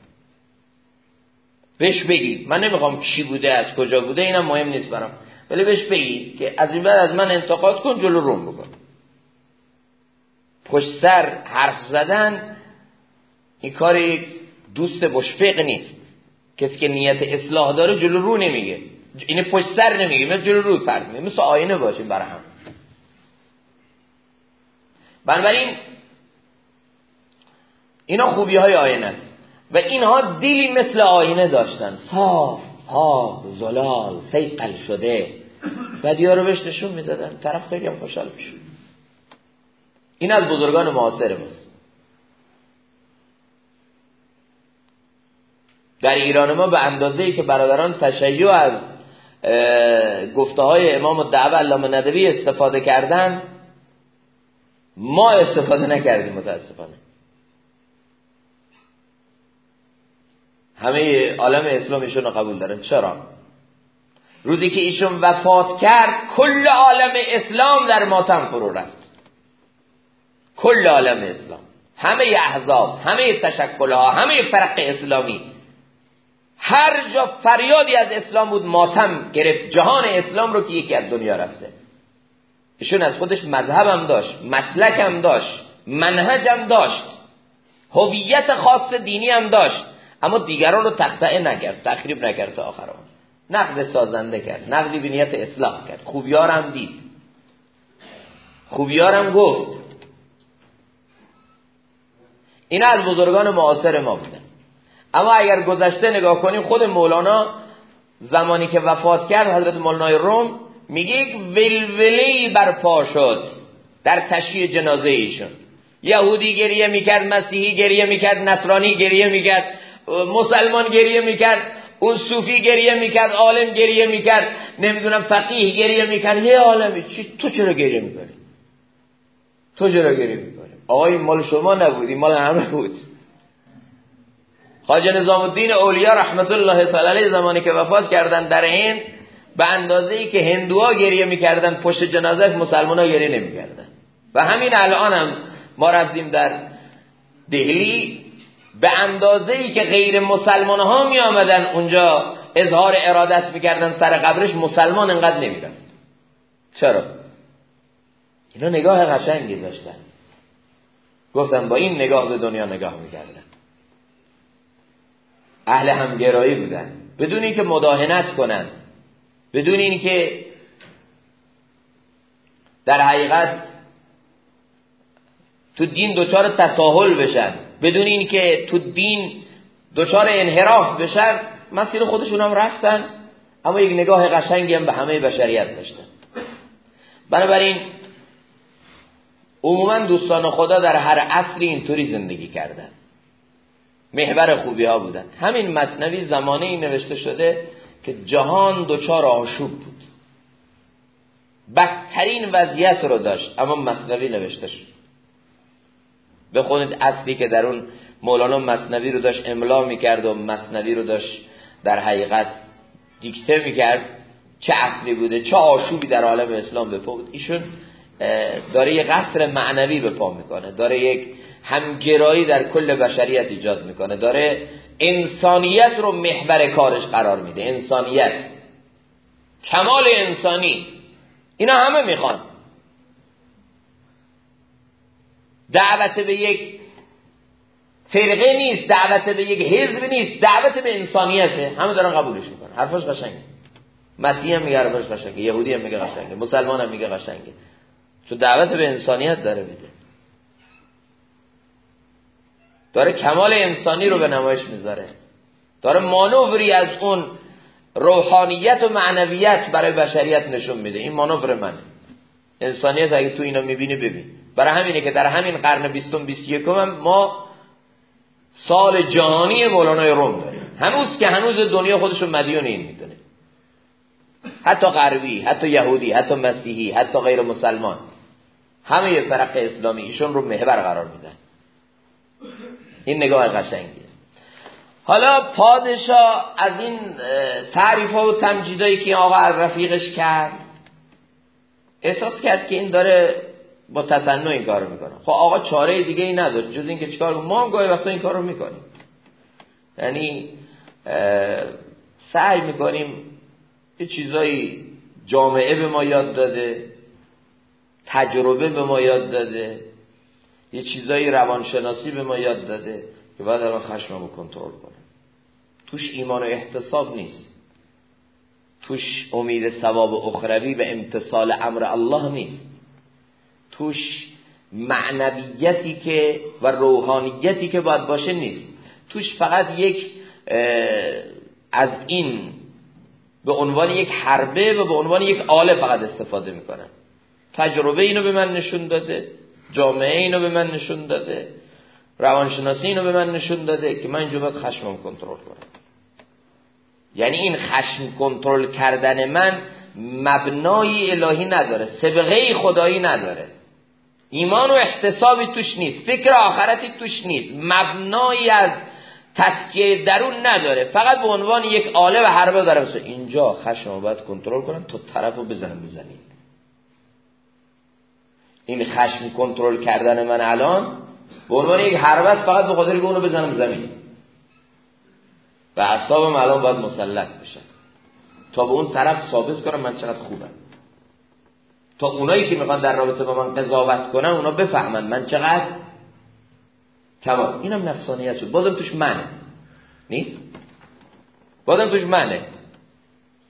بهش بگی، من نمیخوام کی بوده، از کجا بوده، اینم مهم نیست برام، ولی بهش بگی که از این بعد از من انتقاد کن، جلو روم بکن. پشت سر حرف زدن این کار یک دوست مشفق نیست. کسی که نیت اصلاح داره جلو رو نمیگه، اینه پشت سر نمیگه، مثل جلو رو فرق میگه، مثل آینه باشیم برای هم. بنابراین اینا خوبی های آینه است و اینها دلی مثل آینه داشتن، صاف، پاک، زلال، صیقل شده. بدی‌ها رو بهش نشون میدادن، طرف خیلی هم خوشحال میشه. این از بزرگان معاصر ماست. در ایران ما به اندازه‌ای که برادران تشیع از گفته‌های امام الدعوه علامه ندوی استفاده کردن، ما استفاده نکردیم متاسفانه. همه عالم اسلام ایشون رو قبول دارن. چرا؟ روزی که ایشون وفات کرد کل عالم اسلام در ماتم فرو رفت. کل عالم اسلام، همه احزاب، همه تشکل‌ها، همه فرق اسلامی، هر جا فریادی از اسلام بود ماتم گرفت. جهان اسلام رو که یکی از دنیا رفته. ایشون از خودش مذهب هم داشت، مسلک هم داشت، منهج هم داشت، هویت خاص دینی هم داشت، اما دیگران رو تخطئه نکرد، تخریب نکرد تا آخر. نقد سازنده کرد، نقدی به نیت اصلاح کرد، خوبیارم دید، خوبیارم گفت. این از بزرگان معاصر ما بودن. اما اگر گذشته نگاه کنیم، خود مولانا زمانی که وفات کرد، حضرت مولانای روم میگه یک ولوله‌ای برپا شد در تشییع جنازه ایشون. یهودی گریه میکرد، مسیحی گریه میکرد، نصرانی گریه میکرد، مسلمان گریه میکرد، اون صوفی گریه میکرد، عالم گریه میکرد، نمیدونم فقیه گریه میکرد، یه عالمی. تو چرا گریه میکنی؟ تو چرا گریه میکنی؟ آقا این مال شما نبود، این مال همه بود. خواجه نظام الدین اولیا رحمت الله تعالی علیه زمانی که وفات کردن در هند، به اندازه‌ای که هندوها گریه میکردن پشت جنازه‌اش، مسلمان‌ها گریه نمیکردن. و همین الان هم ما رفتیم در دهلی، به اندازه‌ای که غیر مسلمان‌ها می آمدن اونجا اظهار ارادت میکردن سر قبرش، مسلمان انقدر نمیرفت. چرا؟ اینا نگاه قشنگی داشتن. گفتم با این نگاه به دنیا نگاه میکردن. اهل همگرایی بودن، بدون اینکه مداهنت کنن، بدون اینکه در حقیقت تو دین دچار تساهل بشن، بدون اینکه تو دین دچار انحراف بشن، مسیر خودشون هم رفتن، اما یک نگاه قشنگی هم به همه بشریت داشتن. بنابراین عموما دوستان خدا در هر عصری اینطوری زندگی کردن، محور خوبی ها بودن. همین مثنوی زمانه ای نوشته شده که جهان دچار آشوب بود، بدترین وضعیت رو داشت، اما مثنوی نوشته شد. بخونید اصلی که در اون مولانا مثنوی رو داشت املا میکرد و مثنوی رو داشت در حقیقت دیکته میکرد، چه اصلی بوده، چه آشوبی در عالم اسلام به پا بود. ایشون داره یک قصر معنوی به پا میکنه، داره یک همگرایی در کل بشریت ایجاد میکنه، داره انسانیت رو محور کارش قرار میده. انسانیت، کمال انسانی، اینا همه میخوان. دعوت به یک فرقه نیست، دعوت به یک حزب نیست، دعوت به انسانیته. همه دارن قبولش میکنن. حرفش قشنگه، مسیحی هم میگه حرفش قشنگه، یهودی هم میگه قشنگه، مسلمان هم میگه قشنگه، چون دعوت به انسانیت داره میده، داره کمال انسانی رو به نمایش میذاره، داره مانوری از اون روحانیت و معنویت برای بشریت نشون میده. این مانور منه. انسانیت اگه تو اینا میبینی ببین. برای همینه که در همین قرن 20 21 ما سال جهانی مولانای روم داریم. هنوز که هنوز دنیا خودشو مدیون این میدونه، حتی غربی، حتی یهودی، حتی مسیحی، حتی غیر مسلمان، همه فرق اسلامی ایشون رو محور قرار میدن. این نگاه قشنگیه. حالا پادشاه از این تعریف‌ها و تمجیدایی که آقا از رفیقش کرد، احساس کرد که این داره با تصنع این کارو میکنه. خب آقا چاره دیگه ای نداشت جز این که چیکار کنه. ما هم گاهی وقتا این کارو میکنیم، یعنی سعی میکنیم یه چیزایی جامعه به ما یاد داده، تجربه به ما یاد داده، یه چیزایی روانشناسی به ما یاد داده که باید الان خشممو کنترل کنه. توش ایمان و احتساب نیست، توش امید ثواب اخروی و امتثال امر الله نیست، توش معنویتی که و روحانیتی که باید باشه نیست، توش فقط یک از این به عنوان یک حربه و به عنوان یک آله فقط استفاده میکنن. تجربه اینو به من نشون داده، جامعه اینو به من نشون داده، روانشناسی اینو به من نشون داده که من اینجا باید خشمم کنترل کنم. یعنی این خشم کنترل کردن من مبنای الهی نداره، سابقه خدایی نداره، ایمان و احتسابی توش نیست، فکر آخرتی توش نیست، مبنایی از تزکیه درون نداره، فقط به عنوان یک آله و حربه داره. مثلا اینجا خشمم باید کنترل کنم تا طرفو بزنید. این خشم کنترل کردن من الان به عنوان یک حربه است، فقط به خاطر اینکه اونو بزنم زمین و اعصابم الان باید مسلط بشه تا به اون طرف ثابت کنم من چقدر خوبم، تا اونایی که میخوان در رابطه با من قضاوت کنن اونا بفهمن من چقدر کمال. اینم نفسانیت شد. بازم توش منه نیست، بازم توش منه.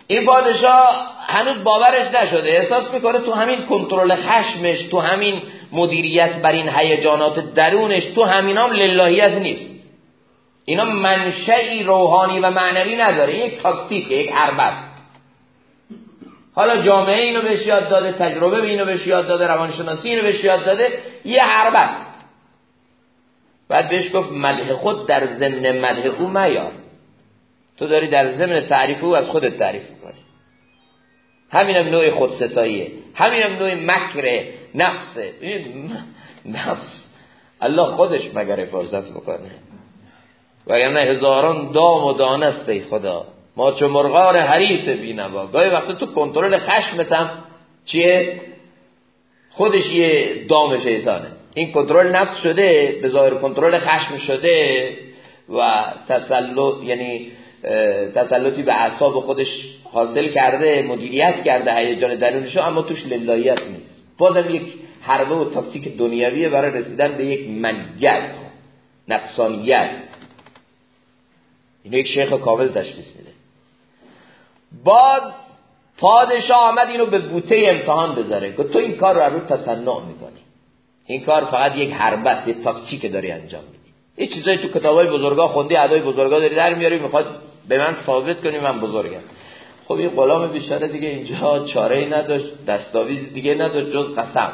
این پادشاه هنوز باورش نشده، احساس میکنه تو همین کنترل خشمش، تو همین مدیریت بر این هیجانات درونش، تو همینام للهیت نیست. اینا منشئی روحانی و معنوی نداره، یک تاکتیک، یک حرب است. حالا جامعه اینو بهش یاد داده، تجربه اینو بهش یاد داده، روانشناسی اینو بهش یاد داده، یه حرب است. بعد بهش گفت مدح خود در ضمن مدح او میار. تو داری در ضمن تعریف او از خودت تعریف میکنی. همینم نوع خودستاییه، همینم نوع مکر نفسه. نفس الله خودش مگر حفاظت میکنه، وگرنه هزاران دام و دانه است ای خدا، ما چو مرغان حریص بینوا. گاهی وقتا تو کنترل خشمت هم چیه؟ خودش یه دام شیطانه. این کنترل نفس شده، به ظاهر کنترل خشم شده و تسلط، یعنی تسلطی به اعصاب خودش حاصل کرده، مدیریت کرده هیجان درونشو، اما توش للهیت نیست. بازم یک حربه و تاکتیک دنیویه برای رسیدن به یک منیت، نفسانیت. اینو یک شیخ کامل تشخیص میده. باز پادشاه آمد اینو به بوته امتحان بذاره که تو این کار رو رو تصنع میکنی، این کار فقط یک حربه است، یک تاکتیک داری انجام میدی. یه چیزایی تو کتابای بزرگا خوندی، ادای بزرگا داری در میاری، میخواد به من ثابت کنی من بزرگم. خب این غلام بیچاره دیگه اینجا چاره‌ای نداشت، دستاویز دیگه نداشت جز قسم.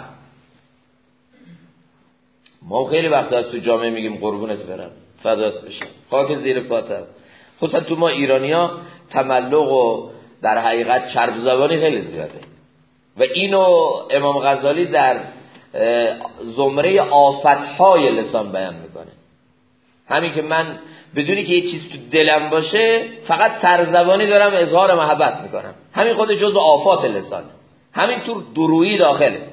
ما خیلی وقتا تو جامعه میگیم قربونت برم، فدات بشم، خاک زیر پاتم. خصوصا تو ما ایرانی‌ها تملق و در حقیقت چرب زبانی خیلی زیاده و اینو امام غزالی در زمره آفت‌های لسان بیان میکنه. همین که من بدونی که یه چیز تو دلم باشه فقط سرزبانی دارم اظهار محبت میکنم، همین خود جزء آفات لسانه، همین تو درویی داخله.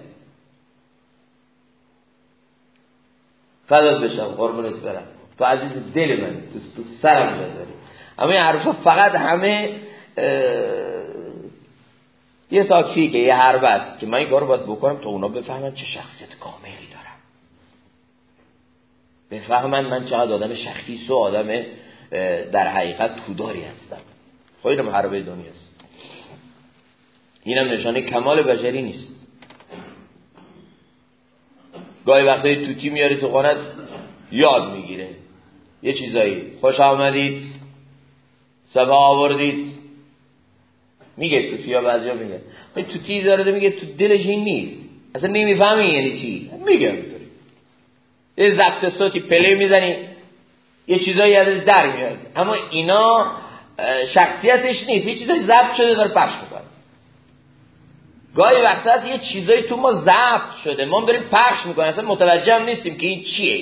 فدات بشم، قربونت برم، تو عزیز دل من، تو سرم بذاری. اما این حرفا فقط همه یه تاکتیکه، یه حرب است که من این کارو باید بکنم تا اونا بفهمن چه شخصیت کاملی دارم، بفهمن من چقدر آدم شخیص و آدم در حقیقت توداری هستم. خب اینم حربه دنیاست. اینم نشانه کمال بشری نیست. گاهی وقتایی توتی میاری تو خونت یاد میگیره یه چیزایی، خوش آمدید، صفا آوردید، میگه توتیا، بعضیا میگه این توتی داره میگه تو دلش این نیست، اصلا نمیفهمی یعنی چی میگه. میگه یه ضبط صوتی پلی میزنی یه چیزایی ازش در میاد، اما اینا شخصیتش نیست، یه چیزایی ضبط شده داره پخش میکنه. گاهی وقتا هست یه چیزایی تو ما ضبط شده ما بریم پخش میکنیم، اصلا متوجه هم نیستیم که این چیه.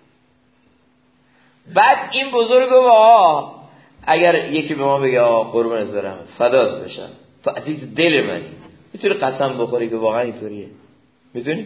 بعد این بزرگ گفت اگر یکی به ما بگه قربونت برم، فدات بشم، تو عزیز دل منی، میتونی قسم بخوری که واقعا اینطوریه؟ میتونی؟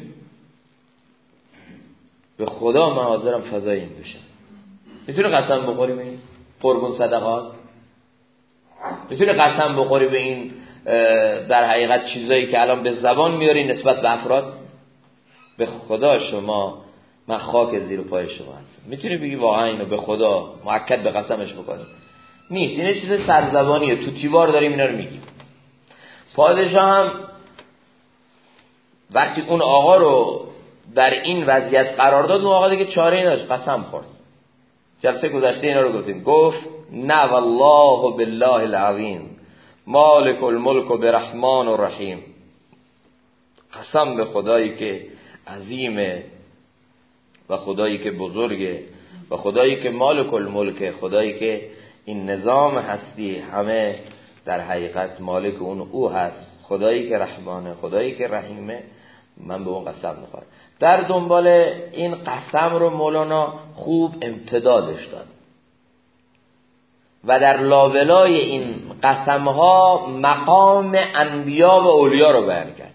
به خدا من حاضرم فدای این بشم. میتونی قسم بخوری به این قربون صدقات؟ میتونی قسم بخوری به این در حقیقت چیزایی که الان به زبان میاری نسبت به افراد؟ به خدا شما من خاک زیر پای شما هستم. میتونی بگی واقعا اینو به خدا مؤکد به قسمش بکنی؟ نیست. این چیز سرزبانیه، تو تیوار داریم اینا رو میگیم. پادشاه هم وقتی اون آقا رو در این وضعیت قرار داد، اون آقا دیگه چاره‌ای نداشت، قسم خورد. جلسه گذشته اینا رو گفتیم، گفت نه والله بالله العظیم مالک الملک و برحمان و رحیم، قسم به خدایی که عظیمه و خدایی که بزرگه و خدایی که مالک الملک، خدایی که این نظام هستی همه در حقیقت مالک او هست، خدایی که رحمانه، خدایی که رحیمه، من به اون قسم میخورم. در دنبال این قسم رو مولانا خوب امتدادش داد و در لابلای این قسمها مقام انبیا و اولیا رو بیان کرد،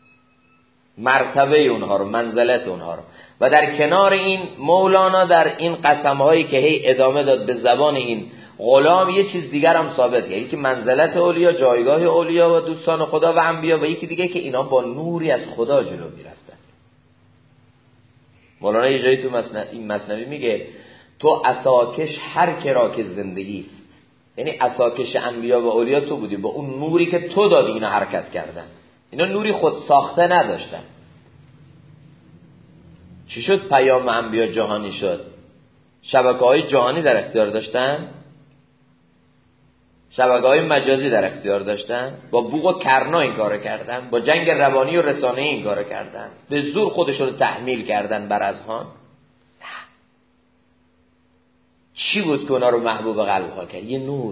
مرتبه اونها رو، منزلت اونها رو. و در کنار این مولانا در این قسمهایی که هی ادامه داد به زبان این غلام یه چیز دیگر هم ثابت کرد، یکی منزلت اولیا، جایگاه اولیا و دوستان خدا و انبیا، و یکی دیگه که اینا با نوری از خدا جلو میرفتن. مولانا یه جایی تو این مثنوی میگه تو عصاکش هر کرا که زندگی است، یعنی عصاکش انبیا و اولیا تو بودی، با اون نوری که تو دادی اینا حرکت کردن. اینا نوری خود ساخته نداشتن. چی شد پیام انبیا جهانی شد؟ شبکه‌های جهانی در اختیار داشتن، شبکه‌های مجازی در اختیار داشتن، با بوق و کرنا این کارو کردن، با جنگ روانی و رسانه‌ای این کارو کردن، به زور خودشون رو تحمیل کردن بر اذهان. نه، چی بود که اونا رو محبوب قلب ها کرد؟ یه نور.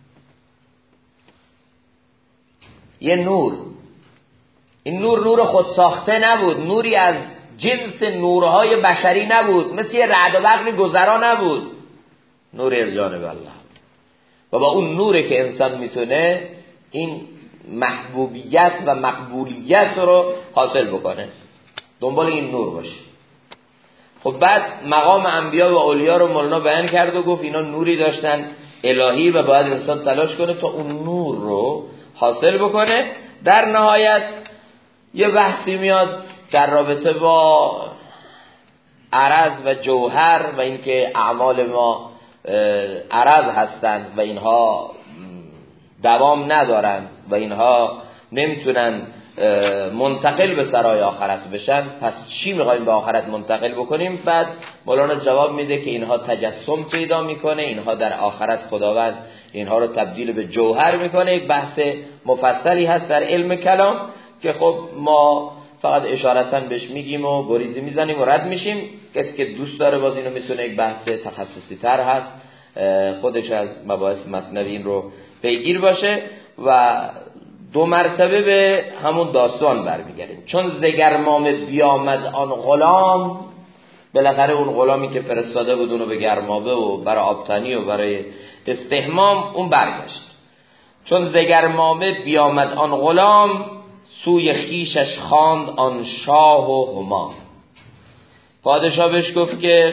یه نور. این نور نور خود ساخته نبود، نوری از جنس نورهای بشری نبود، مثل یه رعد و برق گذرا نبود، نور از جانب الله. و با اون نوره که انسان میتونه این محبوبیت و مقبولیت رو حاصل بکنه، دنبال این نور باشه. خب بعد مقام انبیا و اولیا رو مولانا بیان کرد و گفت اینا نوری داشتن الهی و باید انسان تلاش کنه تا اون نور رو حاصل بکنه. در نهایت یه بحثی میاد در رابطه با عرض و جوهر و اینکه اعمال ما عرض هستند و اینها دوام ندارن و اینها نمیتونن منتقل به سرای آخرت بشن، پس چی میخوایم به آخرت منتقل بکنیم؟ بعد مولانا جواب میده که اینها تجسم پیدا میکنه، اینها در آخرت خداوند اینها رو تبدیل به جوهر میکنه. یک بحث مفصلی هست در علم کلام که خب ما فقط اشارتاً بهش میگیم و گریزی میزنیم و رد میشیم. کسی که دوست داره باز اینو میتونه، یک بحث تخصصی تر هست، خودش از مباحث مثنوی این رو پیگیر باشه. و 2 مرتبه به همون داستان برمیگردیم. چون زگرمامه بیامد آن غلام، بالاخره اون غلامی که فرستاده بود اونو به گرمابه و برای آبتنی و برای استحمام اون برگشت. چون زگرمامه بیامد آن غلام، سوی خیشش خواند آن شاه و همام. پادشاه بهش گفت که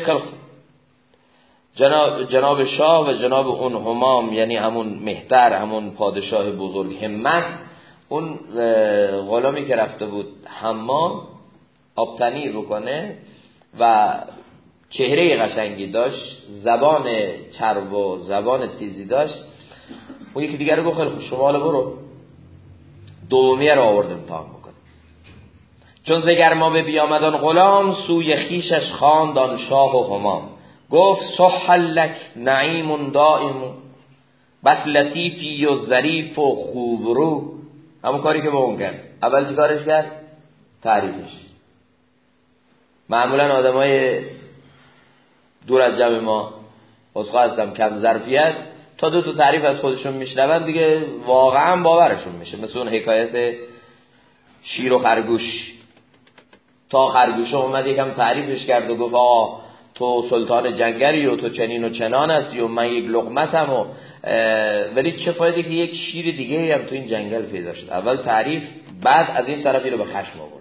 جناب شاه و جناب اون همام، یعنی همون مهتر، همون پادشاه بزرگ همت، اون غلامی که رفته بود حمام آبتنی بکنه و چهره قشنگی داشت، زبان چرب و زبان تیزی داشت، اون یکی دیگر رو گفت خیلی خوب شما حالا برو دومیه رو آورد امتحان بکن. چون زگرمامه بیامدان غلام، سوی خیشش خواند آن شاه و همام. گفت صح لک نعیم دائم، بس لطیفی و ظریف و خوبرو. همون کاری که با اون کرد. اول چی کارش کرد؟ تعریفش. معمولا آدمای دور از جمع ما، عذرخواهی هستم، کم ظرفیت، تا 2 تعریف از خودشون میشنون دیگه واقعا باورشون میشه. مثل اون حکایت شیر و خرگوش. تا خرگوش اومد یکم تعریفش کرد و گفت آقا تو سلطان جنگلی و تو چنین و چنان هستی و من یک لقمتم و ولی چه فایده که یک شیر دیگه هم تو این جنگل پیدا شد. اول تعریف، بعد از این طرفی رو به خشم آورد.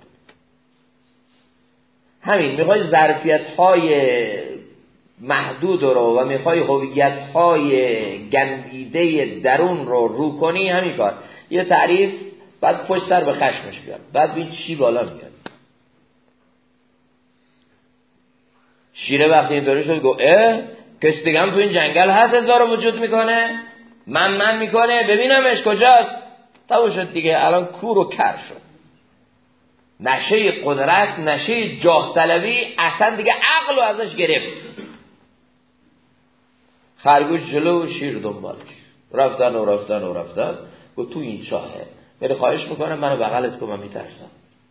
همین میخوای ظرفیت‌های محدود رو و میخوای هویت‌های گندیده درون رو کنی، همین کار. یه تعریف، بعد پشت سر به خشمش بیاد، بعد ببین چی بالا میاد. شیره وقتی اینطوری شد گفت کسی دیگه هم تو این جنگل هست هزار وجود میکنه، من میکنه، ببینمش کجاست. تموم شد دیگه. الان کور و کر شد. نشه قدرت، نشه جاه طلبی اصلا دیگه عقل رو ازش گرفت. خرگوش جلو و شیر دنبالش رفتن گفت تو این چاهه، بری خواهش میکنم منو بغلت کن، من میترسم.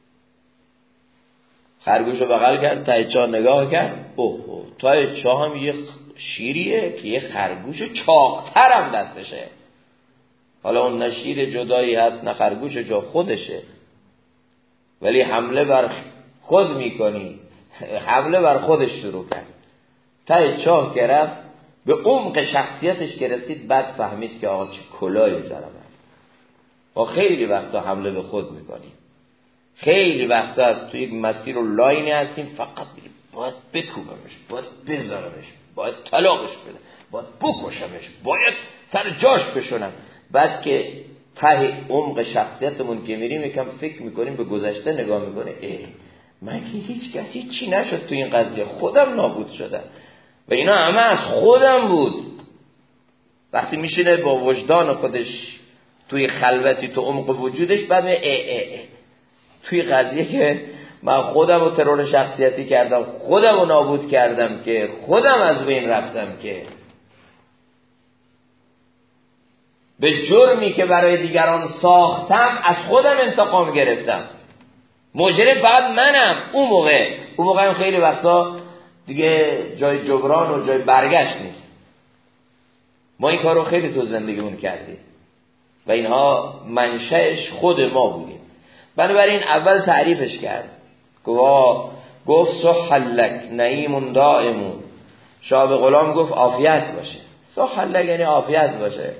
خرگوش رو بغل کرد، ته چاه نگاه کرد، اوه ته چاه هم یه شیریه که یه خرگوش چاقتر هم دستشه. حالا اون نه شیر جدایی هست نه خرگوش جا خودشه، ولی حمله بر خود میکنی. حمله بر خودش شروع کرد. ته چاه که رفت به عمق شخصیتش که رسید، بعد فهمید که آقا چه کلاهی سرم هست. ما خیلی وقتا حمله به خود میکنیم، خیلی وقتا از توی یک مسیر و لاینی هستیم، فقط میگیم باید بکوبمش، باید بذارمش، باید طلاقش بده، باید بکشمش، باید سر جاش بشونم. بعد که ته عمق شخصیتمون که میریم یکم فکر میکنیم، به گذشته نگاه میکنه، من که هیچ کسی چی نشد تو این قضیه، خودم نابود شدم و اینا همه از خودم بود. وقتی میشینه با وجدان خودش توی خلوتی تو عمق وجودش، بعد توی قضیه که من خودم رو ترور شخصیتی کردم، خودم رو نابود کردم، که خودم از بین رفتم، که به جرمی که برای دیگران ساختم از خودم انتقام گرفتم. مجرم فقط منم. اون موقع هم خیلی وقتا دیگه جای جبران و جای برگشت نیست. ما این کار رو خیلی تو زندگیمون کردیم و اینها منشأش خود ما بودیم. بنابراین اول تعریفش کرد، گفت صحلک نعیم دائم. شاه به غلام گفت عافیت باشه. صحلک یعنی عافیت باشه.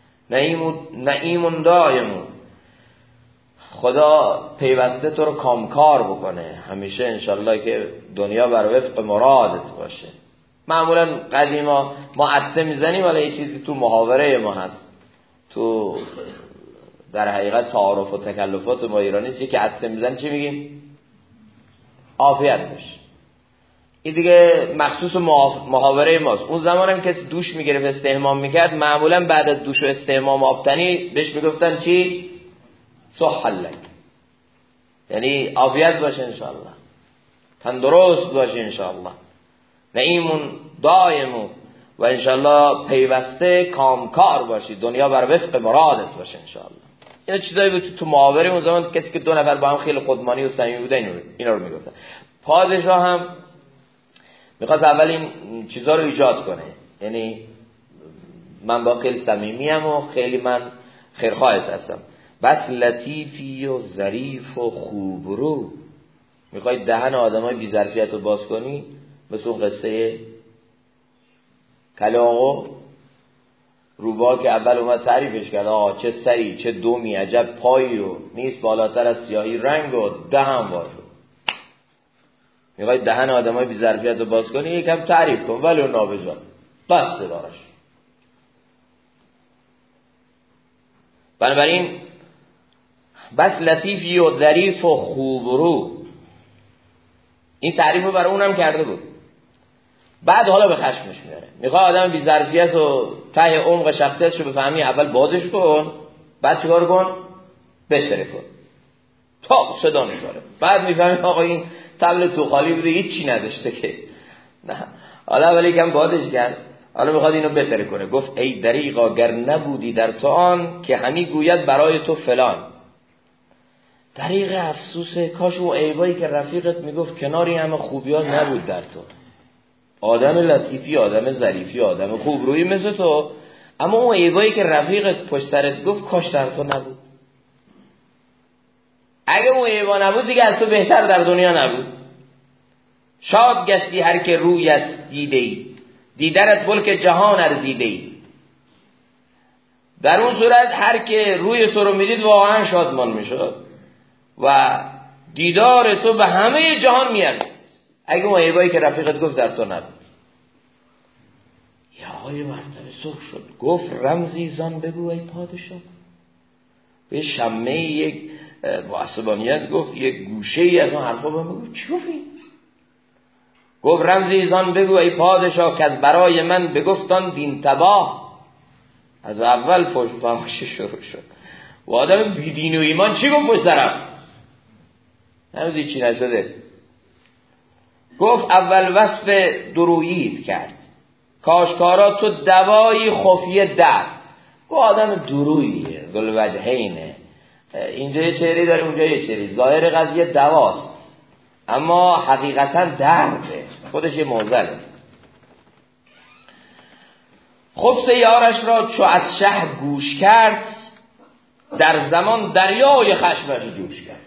نعیم دائم، خدا پیوسته تو رو کامکار بکنه همیشه انشالله، که دنیا بر وفق مرادت باشه. معمولا قدیما ما عطسه میزنیم، ولی یه چیزی تو محاوره ما هست، تو در حقیقت تعارف و تکلفات ما ایرانی که عطسه میزنیم چی میگیم؟ عافیت باشه. این دیگه مخصوص محاوره ماست. اون زمان هم کسی دوش میگرفت استحمام میکرد، معمولا بعد از دوش و استحمام آبتنی بهش میگفتن چی؟ صحلک، یعنی عافیت باشه انشاءالله، تندرست باشه انشاءالله، نعیمون دائمون، و انشاءالله پیوسته کامکار باشی، دنیا بر وفق مرادت باشه انشاءالله. اینا چیزایی بود تو محاوره اون زمان، کسی که دو نفر با هم خیلی خودمانی و صمیمی بودن اینا رو میگفتن. پادشاه هم میخواست اول این چیزا رو ایجاد کنه، یعنی من با خیلی صمیمیم و خیلی من خیرخواهت هستم، بس لطیفی و ظریف و خوبرو. میخوای دهن آدمای بی ظرفیت رو باز کنی، مثل اون قصه کلاغو روبا که اول اومد تعریفش کرد، آقا چه سری چه دومی، عجب پایی و نیست بالاتر از سیاهی رنگ و دهن باز. میخوای دهن آدمای بی ظرفیت رو باز کنی، یکم تعریف کن ولو نابجا، بسته براش. بنابراین بس لطیفی و ظریف و خوبرو، این تعریف رو برای اونم کرده بود. بعد حالا به خشمش میاره، میخوای آدم بی ظرفیت و ته عمق شخصیتشو بفهمی، اول بازش کن، بعد چیکار کن؟ بهتره کن تا صدا میبره، بعد میفهمی آقا این تبل تو خالی بوده، هیچ چی نداشته که نه. حالا ولی کم بادش کرد، حالا میخواد اینو بهتره کنه. گفت ای دریغا گر نبودی در تو آن، که همی گوید برای تو فلان. دریغ افسوسه، کاش اون عیبایی که رفیقت میگفت کناری همه خوبیات نبود در تو. آدم لطیفی، آدم ظریفی، آدم خوبرویی مثل تو، اما اون عیبایی که رفیقت پشت سرت گفت کاش در تو نبود. اگه اون عیبا نبود دیگه از تو بهتر در دنیا نبود. شاد گشتی هر که رویت دیده‌ای، دیدرت ملک جهان ارزیده‌ای. در اون صورت هر که روی تو رو میدید واقعا شادمان میشد و دیدار تو به همه جهان میارزید اگه اون عیبایی که رفیقت گفت در تو نبود. یا آقای مرتبه سرخ شد، گفت رمزی زان بگو ای پادشاه. به شمه یک با عصبانیت گفت یک گوشه ای از اون حرفا بگو. چی گفتی؟ گفت رمزی زان بگو ای پادشاه، که از برای من بگفتان دین تباه. از اول فحش شروع شد و آدم بی دین و ایمان چی گفت پشت سرم؟ هنوز چی نشده. گفت اول وصف درویی کرد، کاشکارا تو دوایی خفیه در. گفت آدم دروییه، ذوالوجهینه، اینجا یه چهره داره اونجا یه چهره، ظاهر قضیه دواست اما حقیقتا درده، خودش یه معضله. خبث یارش را چو از شه گوش کرد، در زمان دریای خشمش جوش کرد.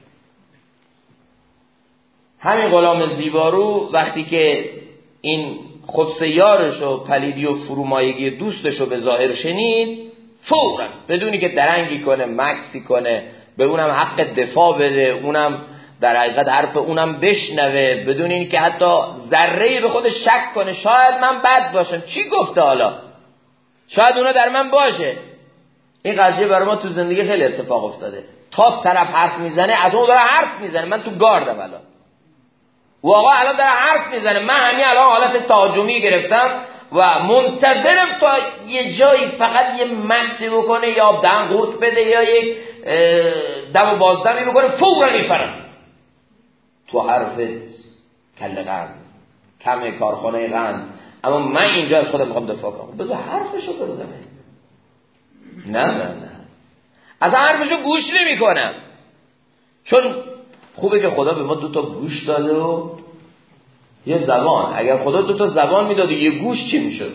همین غلام زیبارو وقتی که این خبث یارش و پلیدی و فرومایگی دوستش رو به ظاهر شنید، فوراً بدونی که درنگی کنه، مکسی کنه، به اونم حق دفاع بده، اونم در حقیقت حرف اونم بشنوه، بدون این که حتی ذره‌ای به خودش شک کنه شاید من بد باشم، چی گفته حالا، شاید اونا در من باشه. این قضیه برای ما تو زندگی خیلی اتفاق افتاده. تا طرف حرف میزنه از اون داره حرف میزنه، من تو گاردم الان، و آقا الان داره حرف میزنه، من همین الان حالت تهاجمی گرفتم، و منتظرم تا یه جایی فقط یه مسی بکنه یا دم قورت بده یا یک دم و بازدمی بکنه فوراً میپرم تو حرفت کله قند کم کارخانه قند، اما من اینجا از خودم میخوام دفاع کنم. بذار حرفشو بزنه. نه از حرفشو گوش نمی کنم، چون خوبه که خدا به ما 2 تا گوش داده و یه زبان. اگر خدا 2 تا زبان میداده یه گوش چی میشد؟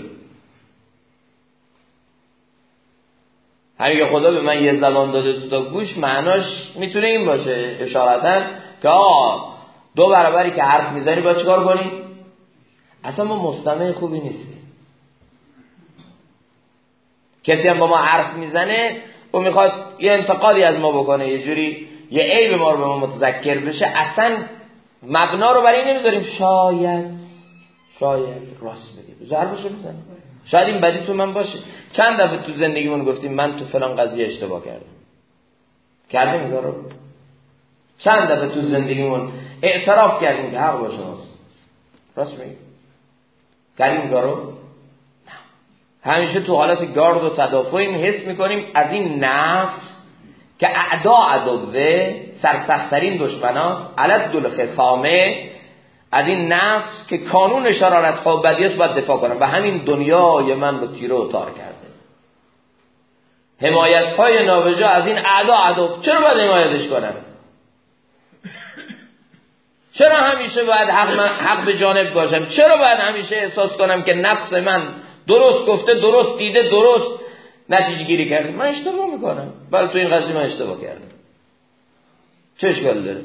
همین که خدا به من یه زبان داده 2 تا گوش، معناش میتونه این باشه اشارتاً که 2 برابری که حرف میزنی باید چیکار کنی؟ اصلا ما مستمع خوبی نیستیم. کسی هم با ما حرف میزنه و میخواد یه انتقادی از ما بکنه، یه جوری یه عیب ما رو به ما متذکر بشه، اصلا مبنا رو برای این نمیذاریم شاید راست بگی، ضربشو بزنه، شاید این بدی تو من باشه. چند دفعه تو زندگیمون گفتیم من تو فلان قضیه اشتباه کردیم این کارو؟ چند دفعه تو زندگیمون اعتراف کردیم که حق باشه راست میگی؟ کردیم این کارو؟ همیشه تو حالت گارد و تدافع این حس میکنیم از این نفس که عدوه سرسخت‌ترین دشمناست، علد الخصامه، از این نفس که کانون شرارت ها و بدیاش باید دفاع کنم و همین دنیای من با تیره و تار کرده. حمایت های نابجا از این عدو چرا باید حمایتش کنم؟ چرا همیشه باید حق به جانب باشم؟ چرا باید همیشه احساس کنم که نفس من درست گفته، درست دیده، درست نتیجه گیری کرده؟ من اشتباه میکنم، بله تو این قضیه من اشتباه کردم، چه اشکال داره؟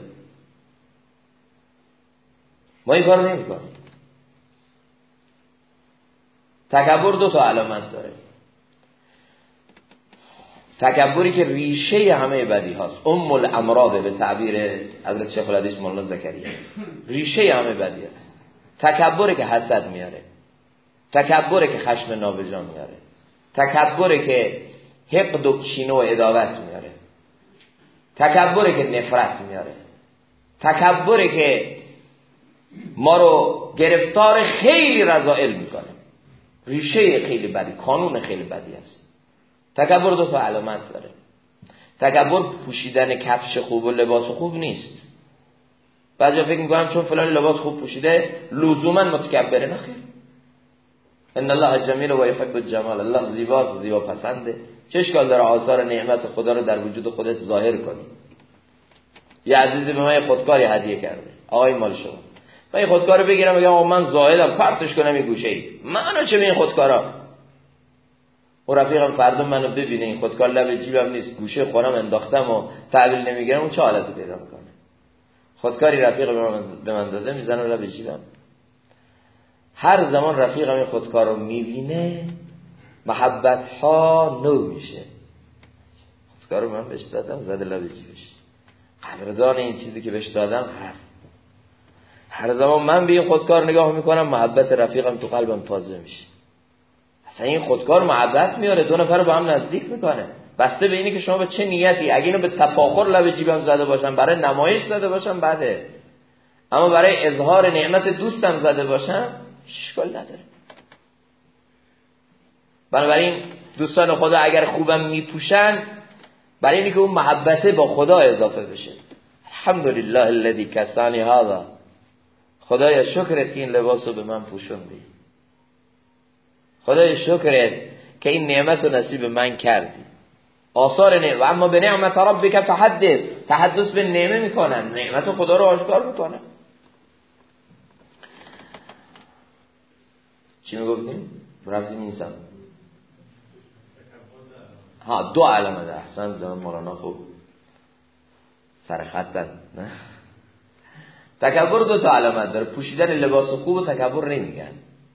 ما این کار نمی کنیم. تکبر 2 تا علامت داره. تکبری که ریشه همه بدی هاست، الامراض به تعبیر حضرت شیخ الحدیث مولانا زکریا، ریشه همه بدی هست. تکبری که حسد میاره، تکبری که خشم نابجا میاره، تکبری که حقد و کینه و عداوت میاره، تکبری که نفرت میاره، تکبری که ما رو گرفتار خیلی رذائل میکنه. ریشه خیلی بدی، کانون خیلی بدی است. تکبر 2 تا علامت داره. تکبر پوشیدن کفش خوب و لباس خوب نیست. بعضیا فکر میکنن چون فلان لباس خوب پوشیده لزوما متکبره. نه خیر. ان الله جمیل و یحب الجمال، الله زیباست، زیبا پسنده. چه اشکال داره آثار نعمت خدا رو در وجود خودت ظاهر کنی؟ یه عزیزی به من خودکاری هدیه کرده، آقای مال شما، من این خودکار رو بگیرم بگم آقا من زاهدم پرتش کنم این گوشه ای، منو چه به این خودکارا؟ و رفیقم فردا منو ببینه این خودکار لب جیبم نیست، گوشه خونم انداختم و تحویل نمیگیرم، اون چه حالتی پیدا میکنه؟ خودکاری رفیق به من داده میزنم لب جیبم. هر زمان رفیقم این خودکار رو میبینه محبت ها نو میشه. خودکار رو من بهش دادم زده لب جیبش، قدردان این چیزی که بهش دادم هست. هر زمان من به این خودکار نگاه میکنم محبت رفیقم تو قلبم تازه میشه. اصلا این خودکار محبت میاره، 2 نفر رو با هم نزدیک میکنه، بسته به اینی که شما به چه نیتی. اگه اینو به تفاخر لب جیبم زده باشم، برای نمایش زده باشم بده، اما برای اظهار نعمت دوستم زده باشم اشکال نداره. بنابراین دوستان خدا اگر خوبم میپوشن برای اینی که اون محبته با خدا اضافه بشه. الحمدلله الذی کسانی هذا، خدایا شکرت که این لباس رو به من پوشوندی، خدایا شکرت که این نعمت رو نصیب من کردی. آثار نعمت، و اما به نعمت ربک فحدث، تحدث به نعمه میکنن، نعمت خدا رو آشکار میکنن. چی میگفتیم؟ رفتیم نیستم. 2 علامت. احسن جناب مولانا خوب سر خطن. نه تکبر 2 تا علامت داره. پوشیدن لباس خوب و تکبر نمیگن.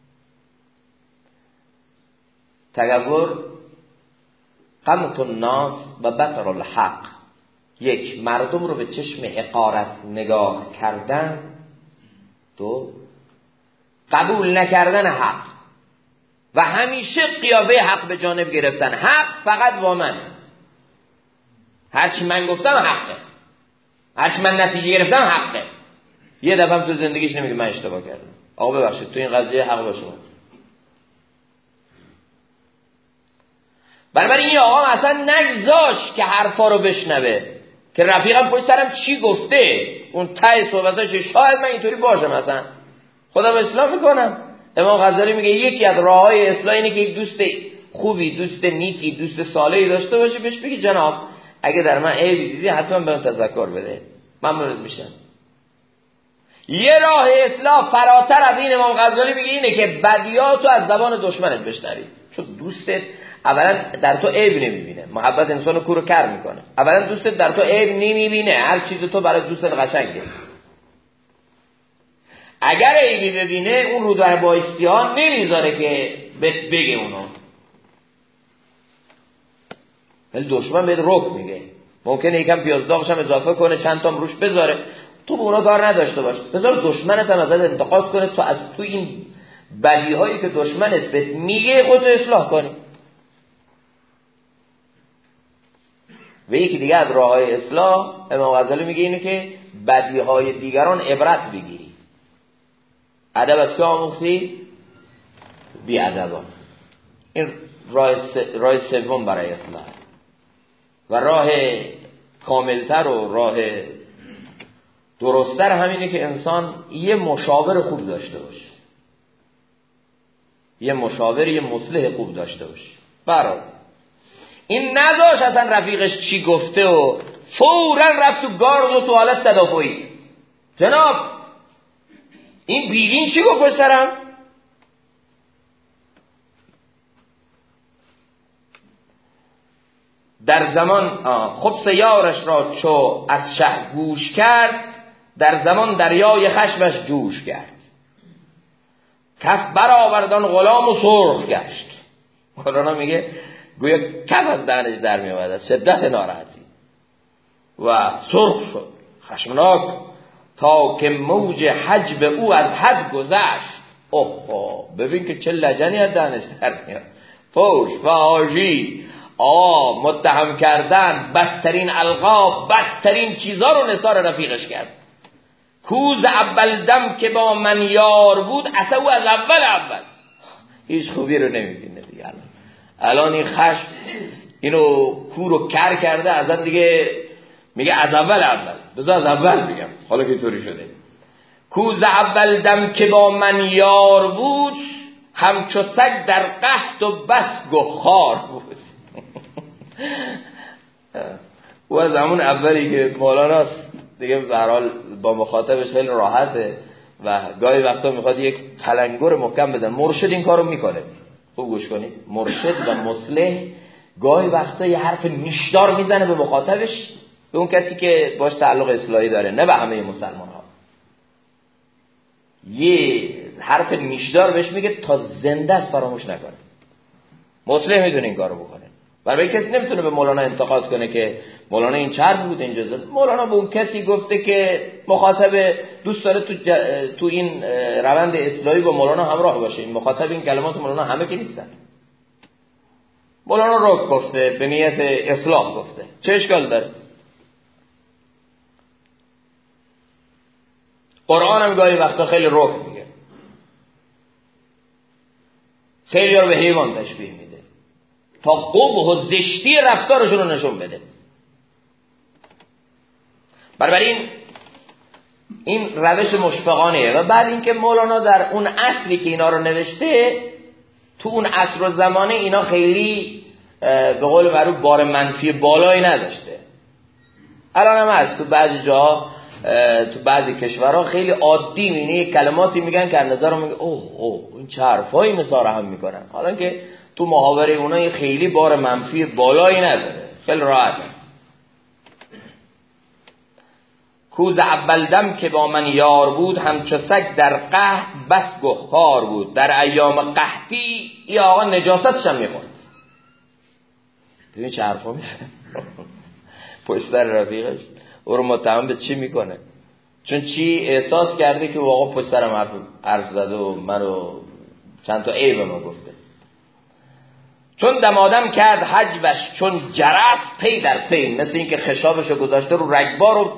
تکبر قمت الناس و بطر الحق، 1 مردم رو به چشم حقارت نگاه کردن، 2 قبول نکردن حق و همیشه قیافه حق به جانب گرفتن. حق فقط با من، هرچی من گفتم حقه، هرچی من نتیجه گرفتم حقه. یه دفعه تو زندگیش نمیگه من اشتباه کردم، آقا ببخشید تو این قضیه حق با شماست. بنابراین این آقا اصلا نگذاشت که حرفا رو بشنوه که رفیقم پشت سرم چی گفته، اون ته صحبتاش شاید من اینطوری باشم، اصلا خودم اصلاح میکنم. امام غزالی میگه یکی از راههای اصلاح اینه که یک دوست خوبی، دوست نیکی، دوست صالحی داشته باشی، بهش بگی جناب اگه در من عیبی دیدی حتما بهم تذکر بده، ممنونت میشم. یه راه اصلاح فراتر از این امام غزالی میگه اینه که بدیاتو از زبان دشمنت بشنوی، چون دوستت اولا در تو عیب نمیبینه. محبت انسانو کور و کر میکنه. اولا دوستت در تو عیب نمیبینه، هر چیز تو برای دوستت قشنگه. اگر عیبی ببینه اون رو در بایستی ها نمیذاره که بگه اونو، ولی دشمن بهت رک میگه. ممکنه یکم پیاز داغش هم اضافه کنه، چند تام روش بذاره، تو به اونا کار نداشته باش، بذار دشمنت هم ازت انتقاد کنه، تو از تو این بدیهایی که دشمنت بهت میگه خودتو اصلاح کنی. و یکی دیگه از راههای اصلاح امام غزالی میگه اینه که بدیهای دیگران عبرت بگیری. ادب از که آموختی؟ بی ادبان. این راه سوم برای اصلاح. و راه کاملتر و راه درست‌تر همینه که انسان یه مشاور خوب داشته باشه، یه مشاور، یه مصلح خوب داشته باشه. برای این نداشت اصلا رفیقش چی گفته و فوراً رفت تو گارد و تو حالت تدافعی، جناب این بیدین چی گفت پسرم؟ در زمان خبث یارش را چو از شه گوش کرد، در زمان دریای خشمش جوش کرد. کف برآوردان غلام و سرخ گشت. مولانا میگه گویا کف از دهنش در می آمد از شدت ناراحتی و سرخ شد، خشمناک، تا که موج حجب او از حد گذشت. اوه ببین که چه لجنی از دهنش در میاد. فوش، فحاشی، متهم کردن، بدترین القاب، بدترین چیزا رو نثار رفیقش کرد. کوز اول دم که با من یار بود، اصلا او از اول هیچ خوبی رو نمیبینه دیگه. الان این خشم اینو کور و کر کرده، ازن دیگه میگه از اول بذار از اول میگم حالا که طوری شده. کوز اول دم که با من یار بود، همچو سگ در قحط و بس گهخوار بود. او از همون اولی که مولاناست دیگه به هر حال با مخاطبش خیلی راحته و گاهی وقتا میخواد یک تلنگر محکم بدن. مرشد این کارو میکنه، خوب گوش کنید. مرشد و مصلح گاهی وقتا یه حرف نیشدار میزنه به مخاطبش، به اون کسی که باش تعلق اصلاحی داره، نه به همه مسلمان ها. یه حرف نیشدار بهش میگه تا زنده است فراموش نکنه. مصلح میتونه این کارو بکنه. برای کسی نمیتونه به مولانا انتقاد کنه که مولانا این چرب بود اینجا زد. مولانا به اون کسی گفته که مخاطب دوست داره تو این روند اصلاحی با مولانا همراه باشه. این مخاطب این کلمات مولانا همه که نیستن. مولانا رو گفته به نیت اصلاح گفته، چه اشکال داره؟ قرآن هم گاهی وقتا خیلی رک میگه، خیلی رو به حیوان تشبیه میده تا قبح و زشتی رفتارشون رو نشون بده. بنابراین این روش مشفقانه. و بعد اینکه مولانا در اون اصلی که اینا رو نوشته، تو اون عصر و زمانه اینا خیلی به قول معروف بار منفی بالایی نداشته. الان هم هست تو بعضی جاها، تو بعضی کشورها خیلی عادی می‌بینی کلماتی میگن که از نظر میگه اوه این چه حرفایی نثار هم میکنن، حالا که تو محاوره اونها خیلی بار منفی بالایی نداره، خیلی راحته. کوز اول دم که با من یار بود، همچو سگ در قحط بس گهخوار بود. در ایام قحطی این آقا نجاستش هم میخورد. ببین چه حرفا میزنه پشت سر رفیقش. او رو متهم به چی میکنه؟ چون چی احساس کرده که آقا پشت سرم حرف زده و منو چند تا عیب ما گفته. چون دمادم کرد حجبش چون جرس پی در پی، مثل این که خشابشو گذاشته رو رگبار رو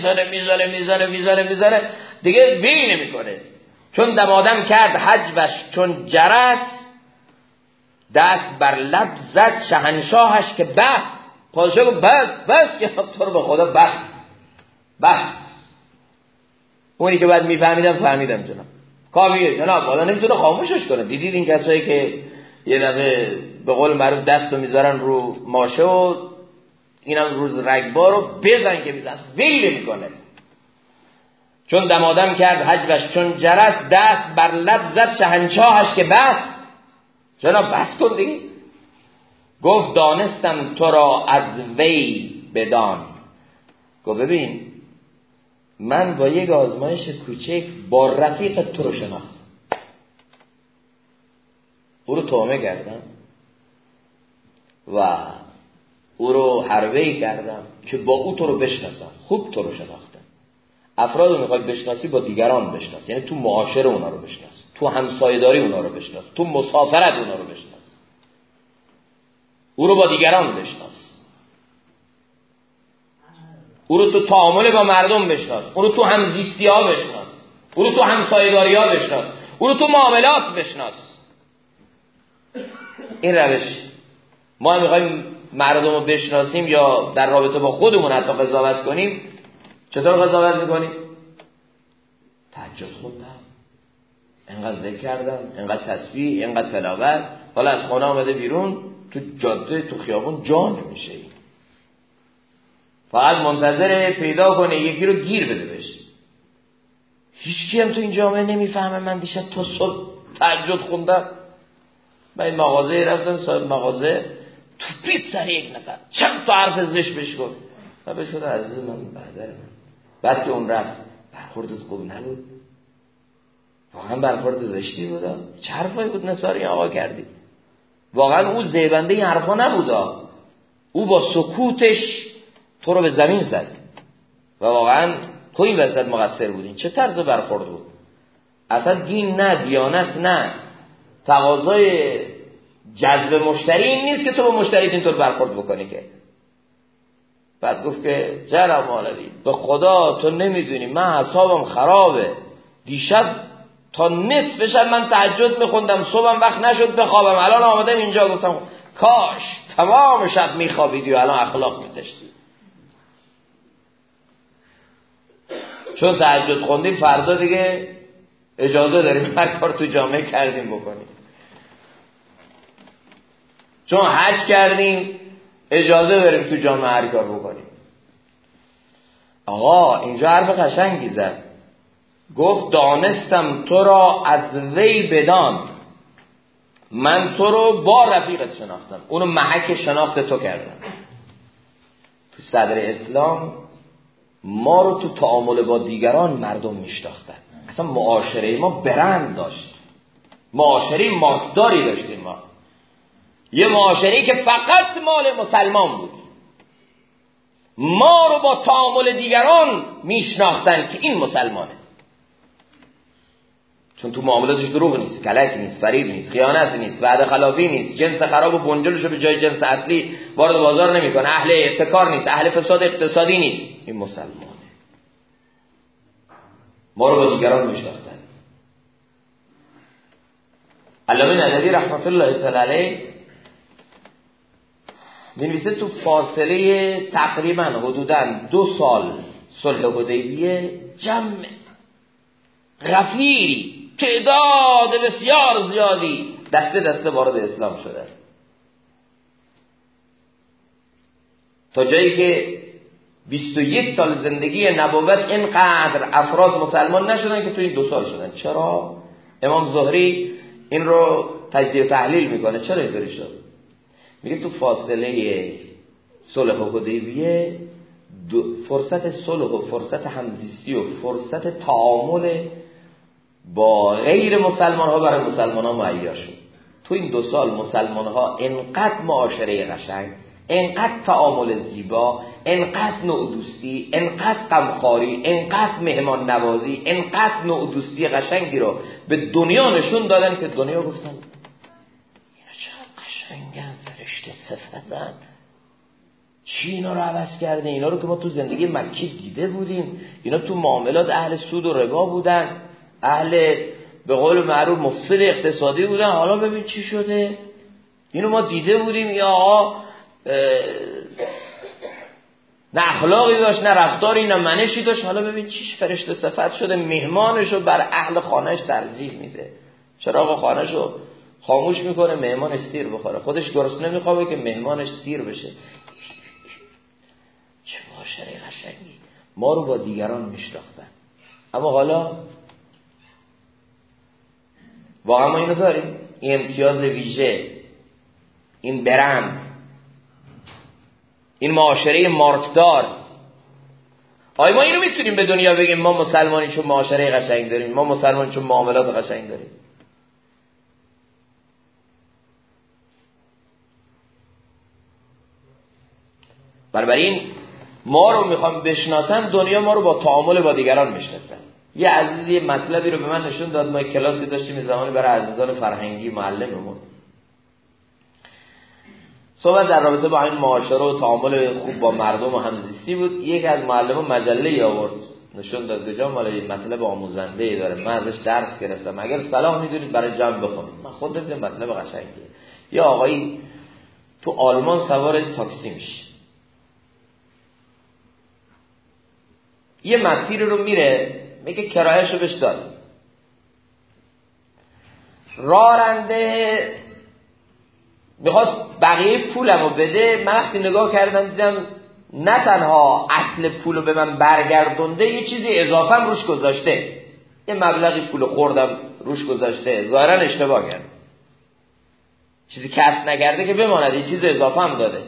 میزنه دیگه وی نمی کنه. چون دمادم کرد حجبش چون جرس، دست بر لب زد شهنشاهش که بس. پادشاه گفت بس که تو رو به خدا بس. اونی که بعد فهمیدم جناب کامیه جناب حالا نمیتونه خاموشش کنه. دیدید این کسایی که یه دفعه به قول معروف دستو میذارن رو ماشه و اینم روز رگبار رو بزن که میزن ویل میکنه. چون دمادم کرد حجبش چون جرس، دست بر لب زد شهنشاهش که بس. جناب بس کن دیگه. گفت دانستم تو را از وی بدان. گفت ببین من با یک آزمایش کوچک با رفیق تو رو شناختم، او رو تومه کردم و او رو حربه‌ای کردم که با او تو رو بشناسم. خوب تو رو شناختم. افراد رو میخوای بشناسی با دیگران بشناس، یعنی تو معاشره اونا رو بشناس، تو همسایه‌داری اونا رو بشناس، تو مسافرت اونا رو بشناس، او رو با دیگران بشناس، او رو تو تعامل با مردم بشناس، او رو تو همزیستی ها بشناس، او رو تو همسایه‌داری ها بشناس، او رو تو معاملات بشناس. این روش ما میخوایم مردم رو بشناسیم یا در رابطه با خودمون حتی قضاوت کنیم. چطور قضاوت میکنیم؟ تهجد خوندم، انقدر ذکر کردم، انقدر تسبیح، انقدر تلاوت، حالا از خانه آمده بیرون تو جاده تو خیابون جان میشه، فقط منتظر پیدا کنه یکی رو گیر بده بهش. هیچ کی هم تو این جامعه نمیفهمه من دیشب تا صبح تهجد خوندم. من این مغازه رفتم، صاحب مغازه توپید سر یک نفر، چند تا حرف زشت بهش گفت. من بهش گفتم عزیز من برادر من، بعد که اون رفت برخوردت خوب نبود، واقعا برخورد زشتی بود، چه حرفایی بود نثاری آقا کردی. واقعا او زیبنده این حرفا نبود، او با سکوتش تو رو به زمین زد و واقعا تو این وسط مقصر بودین. چه طرز برخورد بود؟ اصلا دین نه، دیانت نه، تقاضای جذب مشتری این نیست که تو با مشتریت اینطور برخورد بکنی که. بعد گفت که جناب مولوی به خدا تو نمیدونی من اعصابم خرابه، دیشب تا نصف شب من تهجد میخوندم، صبحم وقت نشد بخوابم، الان آمدم اینجا گفتم کاش تمام شب میخوابیدی و الان اخلاق میداشتی. چون تهجد خوندیم فردا دیگه اجازه داریم هر کار تو جامعه کردیم بکنیم، چون حج کردیم اجازه داریم تو جامعه هر کار بکنیم. آقا اینجا حرف قشنگی زد، گفت دانستم تو را از وی بدان. من تو رو با رفیقت شناختم، اونو محک شناخت تو کردم. تو صدر اسلام ما رو تو تعامل با دیگران مردم میشناختن. اصلا معاشره ما برند داشت، معاشره مارکداری داشتیم ما، یه معاشره که فقط مال مسلمان بود. ما رو با تعامل دیگران میشناختن که این مسلمانه، چون تو معاملاتش دروغ نیست، کلک نیست، فریب نیست، خیانت نیست، وعده خلافی نیست، جنس خراب و بنجلشو به جای جنس اصلی وارد بازار نمیکنه، اهل ابتکار نیست، اهل فساد اقتصادی نیست، این مسلمانه. ما رو با دیگران میشناختن. علامه ندوی رحمت الله تعالی علیه می‌نویسه تو فاصله تقریبا حدوداً 2 سال صلح حدیبیه جمع غفیری تعداد بسیار زیادی دسته دسته وارد اسلام شده، تا جایی که 21 سال زندگی نبوت اینقدر افراد مسلمان نشدن که تو این 2 سال شدن. چرا؟ امام زهری این رو تجزیه و تحلیل میکنه. چرا اینطوری شد؟ میگه تو فاصله صلح حدیبیه فرصت صلح و فرصت همزیستی و فرصت تعامل با غیر مسلمان ها برای مسلمان ها مهیا شد. تو این 2 سال مسلمان ها انقدر معاشره قشنگ، انقدر تعامل زیبا، انقدر نوع دوستی، انقدر غمخواری، انقدر مهمان نوازی، انقدر نوع دوستی قشنگی رو به دنیا نشون دادن که دنیا گفتن اینا چقدر قشنگن، فرشته صفتن، چی اینا رو عوض کرده؟ اینا رو که ما تو زندگی مکی دیده بودیم، اینا تو معاملات اهل سود و ربا بودن، اهل به قول معروف مفسد اقتصادی بودن، حالا ببین چی شده. اینو ما دیده بودیم یا نه اخلاقی داشت، نه رفتاری، نه منشی داشت. حالا ببین چیش فرشته صفت شده، مهمانشو بر اهل خانهش ترجیح میده. چراغ خانهشو خاموش میکنه مهمانش سیر بخوره، خودش گرسنه نمیخوابه که مهمانش سیر بشه. چه معاشره قشنگی. ما رو با دیگران میشناختن. اما حالا واقعا ما اینو داریم؟ این امتیاز ویژه، این برند، این معاشره مارکدار. آیا ما اینو میتونیم به دنیا بگیم ما مسلمانی چون معاشره قشنگ داریم، ما مسلمانی چون معاملات قشنگ داریم؟ بنابراین ما رو میخوام بشناسن، دنیا ما رو با تعامل با دیگران میشناسن. یه عزیزی یه مطلبی رو به من نشون داد، ما کلاسی داشتیم زمانی برای عزیزان فرهنگی، معلممون صحبت در رابطه با این معاشره و تعامل خوب با مردم و همزیستی بود. یک از معلمان مجله آورد نشون داد کجا مال این مطلب آموزنده داره، من ازش درس گرفتم، اگر صلاح میدونید برای جمع بخونید. من خود دیدم مطلب قشنگیه. یا آقایی تو آلمان سوار تاکسی میشه، یه مسیر رو میره، میگه کرایه‌شو بهش داد. راننده میخواست بقیه پولمو بده. من وقتی نگاه کردم دیدم نه تنها اصل پولو به من برگردونده، یه چیزی اضافه هم روش گذاشته، یه مبلغی پول خوردم روش گذاشته. ظاهرا اشتباه کرد، چیزی کسب نکرده که بماند، یه چیز اضافه هم داده.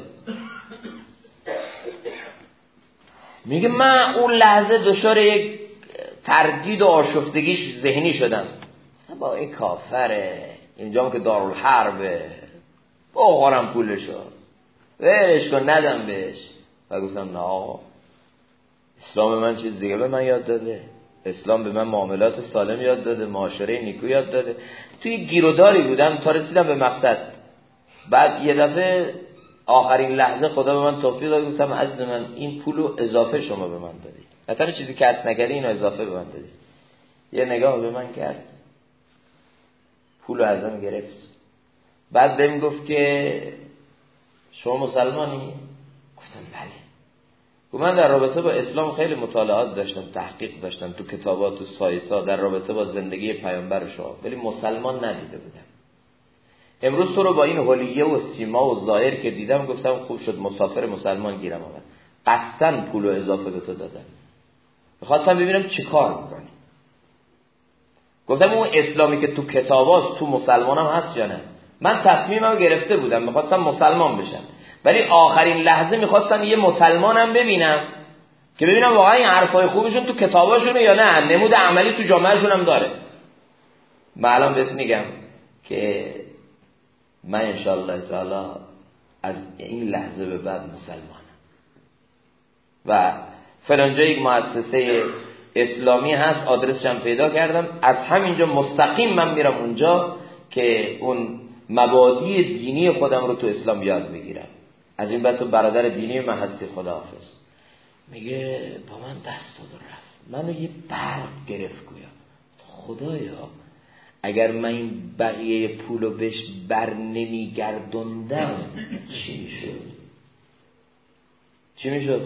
میگه من اون لحظه دچار یک تردید و آشفتگی ذهنی شدم. با این کافره، اینجام که دارالحربه، بخورم پولشو، ولش کن ندم بهش. و گفتم نه آقا، اسلام به من چیز دیگه به من یاد داده. اسلام به من معاملات سالم یاد داده، معاشره نیکو یاد داده. توی گیروداری بودم تا رسیدم به مقصد. بعد یه دفعه آخرین لحظه خدا به من توفیق داد، گفتم عزیز من این پولو اضافه شما به من دادی، مثلا چیزی کسب نکردی اینو اضافه به من دادی. یه نگاه به من کرد، پولو ازم گرفت. بعد بهم گفت که شما مسلمانی؟ گفتم بله. گفت من در رابطه با اسلام خیلی مطالعات داشتم، تحقیق داشتم تو کتابات، تو سایت‌ها، در رابطه با زندگی پیامبر شما، ولی مسلمان ندیده بودم. امروز تو رو با این حلیه و سیما و ظاهر که دیدم گفتم خوب شد مسافر مسلمان گیرم آمد. قصداً پولو اضافه به تو دادم، می‌خواستم ببینم چی کار می‌کنی. گفتم اون اسلامی که تو کتاباست تو مسلمانم هست یا نه؟ من تصمیمم گرفته بودم می‌خواستم مسلمان بشم، ولی آخرین لحظه می‌خواستم یه مسلمانم ببینم که ببینم واقعا این حرفای خوبشون تو کتاباشونه یا نه، نمود عملی تو جامعهشون هم داره. من الان بهت میگم که من انشاءالله تعالی از این لحظه به بعد مسلمانم و فلانجا یک مؤسسه اسلامی هست، آدرسش هم پیدا کردم، از همینجا مستقیم من میرم اونجا که اون مبادی دینی خودم رو تو اسلام یاد بگیرم. از این بعد تو برادر دینی من هستی، خداحافظ. میگه با من دست داد رفت، منو یه برق گرفت گویا. خدایا اگر من این بقیه پولو بهش بر نمیگردوندم چی میشد؟ چی میشد؟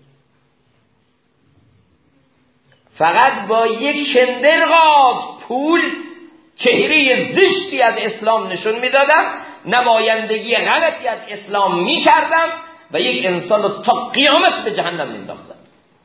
فقط با یک شندرغاز پول چهره زشتی از اسلام نشون میدادم، نمایندگی غلطی از اسلام میکردم و یک انسان رو تا قیامت به جهنم مینداختم.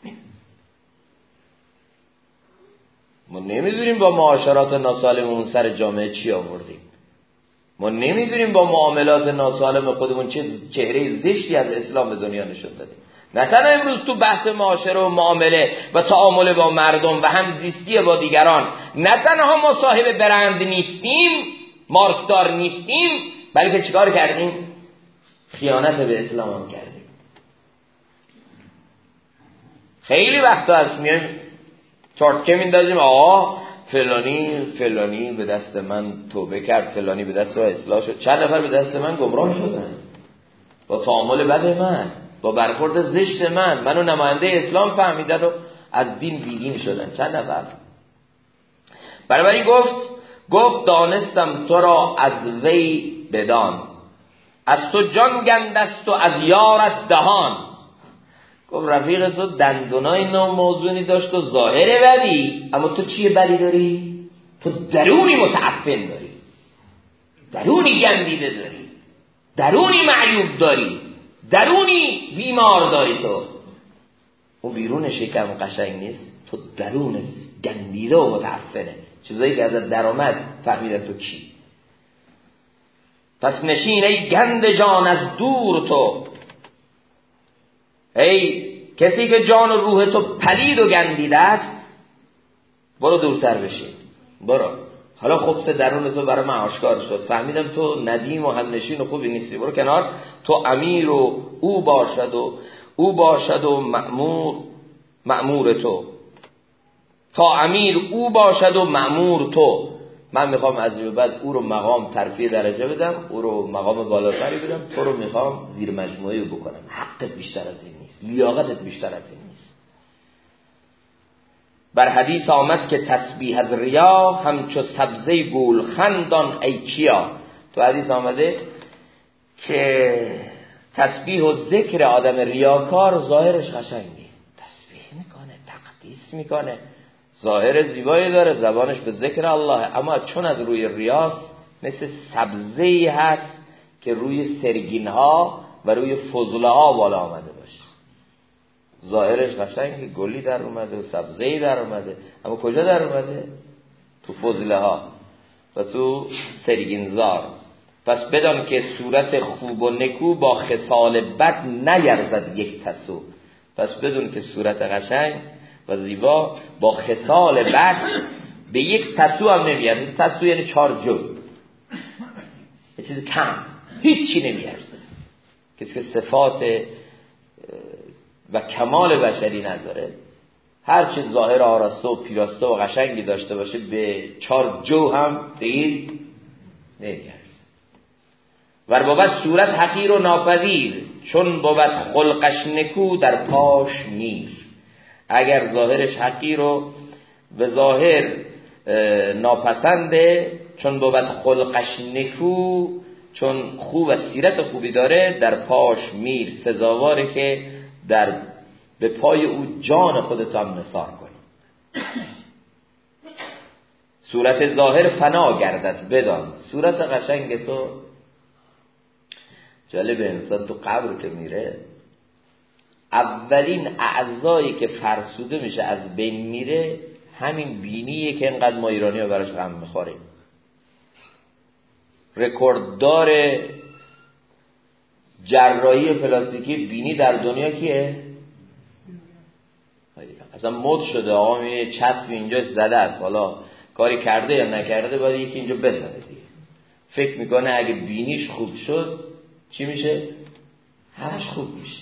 ما نمیدونیم با معاشرات ناسالممون سر جامعه چی آوردیم. ما نمیدونیم با معاملات ناسالم خودمون چه چهره زشتی از اسلام به دنیا نشون دادیم. نه تنها امروز تو بحث معاشره و معامله و تعامل با مردم و همزیستی با دیگران، نه تنها ما صاحب برند نیستیم، مارکدار نیستیم، بلکه چیکار کردیم؟ خیانت به اسلام هم کردیم. خیلی وقتا هست میایم چارتکه میندازیم، آقا فلانی به دست من توبه کرد، فلانی به دست من اصلاح شد. چند نفر به دست من گمراه شدن با تعامل بد من، با برخورد زشت منو نماینده اسلام فهمیدن و از دین بیدین شدن. چند نفر. برای گفت دانستم تو را از وی بدان از تو جان گندست و از یارت دهان. گفت رفیق تو دندونای ناموزونی داشت و ظاهر بدی، اما تو چیه بدی داری؟ تو درونی متعفن داری، درونی گندیده داری، درونی معیوب داری، درونی بیمار داری. تو اون بیرون شکم قشنگ نیست، تو درون گندیده و متعفنه. چیزایی که ازت در آمد فهمیدن تو کی. پس نشین ای گند جان از دور تو، ای کسی که جان و روح تو پلید و گندیده است، برو دورتر بشی، برو. حالا خبث درون تو برای من آشکار شد، فهمیدم تو ندیم و همنشین و خوبی نیستی، برو کنار. تو امیر و او باشد و او باشد و مأمور تو. تا امیر او باشد و مأمور تو. من میخوام از این بعد او رو مقام ترفیع درجه بدم، او رو مقام بالاتری بدم، تو رو میخوام زیر مجموعه بکنم. حقت بیشتر از این نیست، لیاقتت بیشتر از این نیست. بر حدیث آمد که تسبیح از ریا همچو سبزه گول خندان ای کیا. تو حدیث آمده که تسبیح و ذکر آدم ریاکار ظاهرش قشنگی، تسبیح میکنه، تقدیس میکنه، ظاهر زیبایی داره، زبانش به ذکر الله، اما چون از روی ریاست مثل سبزه‌ای هست که روی سرگین‌ها و روی فضله‌ها بالا آمده باشه. ظاهرش قشنگ گلی در اومده و سبزه‌ای در اومده، اما کجا در اومده؟ تو فضله‌ها و تو سرگینزار. پس بدان که صورت خوب و نکو با خصال بد نیرزد یک تسو. پس بدون که صورت قشنگ و زیبا با خصال بد به یک تسو هم نمیارزه. تسو یعنی 4 جو، یه چیز کم، هیچی نمیارزه. کسی که صفات و کمال بشری نداره، هر چیز ظاهر آراسته و پیراسته و قشنگی داشته باشه به 4 جو هم دیر نمیارزه. ور بود صورت حقیر و ناپذیر، چون بود خلقش نکو در پاش میر. اگر ظاهرش حقیر و به ظاهر ناپسنده، چون بود خلقش نکو، چون خوب و سیرت خوبی داره، در پاش میر. سزاواره که به پای او جان خودت هم نثار کنی. صورت ظاهر فنا گردد بدان. صورت قشنگ تو جالب، انسان تو قبر که میره اولین اعضایی که فرسوده میشه از بین میره همین بینیه که انقدر ما ایرانی ها براش غم میخوریم. رکورددار جراحی پلاستیکی بینی در دنیا کیه؟ اصلا مد شده، آقا میبینه چسب اینجا زده است، حالا کاری کرده یا نکرده باید یکی اینجا بزنه دیگه. فکر میکنه اگه بینیش خوب شد چی میشه؟ همش خوب میشه.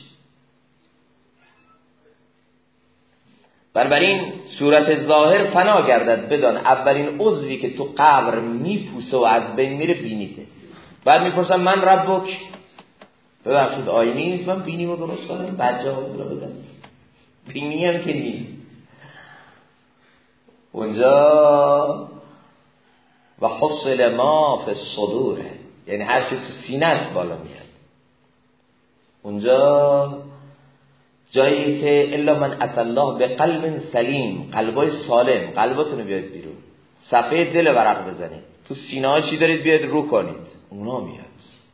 بنابراین صورت ظاهر فنا گردد بدان. اولین عضوی که تو قبر میپوسه و از بین میره بینیته. بعد میپرسم من ربک، ببخشید آینه نیست من بینیمو درست کنم، بچه ها رو بدم، بینی هم که نیست. اونجا و حصل ما فی الصدوره، یعنی هر چی تو سینه است بالا میاد. اونجا جایی که الا من اتى الله به قلب سلیم، قلبای سالم، قلباتونو بیاد بیرون، صفحه دل ورق بزنید، تو سینه ها چی دارید بیاد رو کنید، اونا میاد.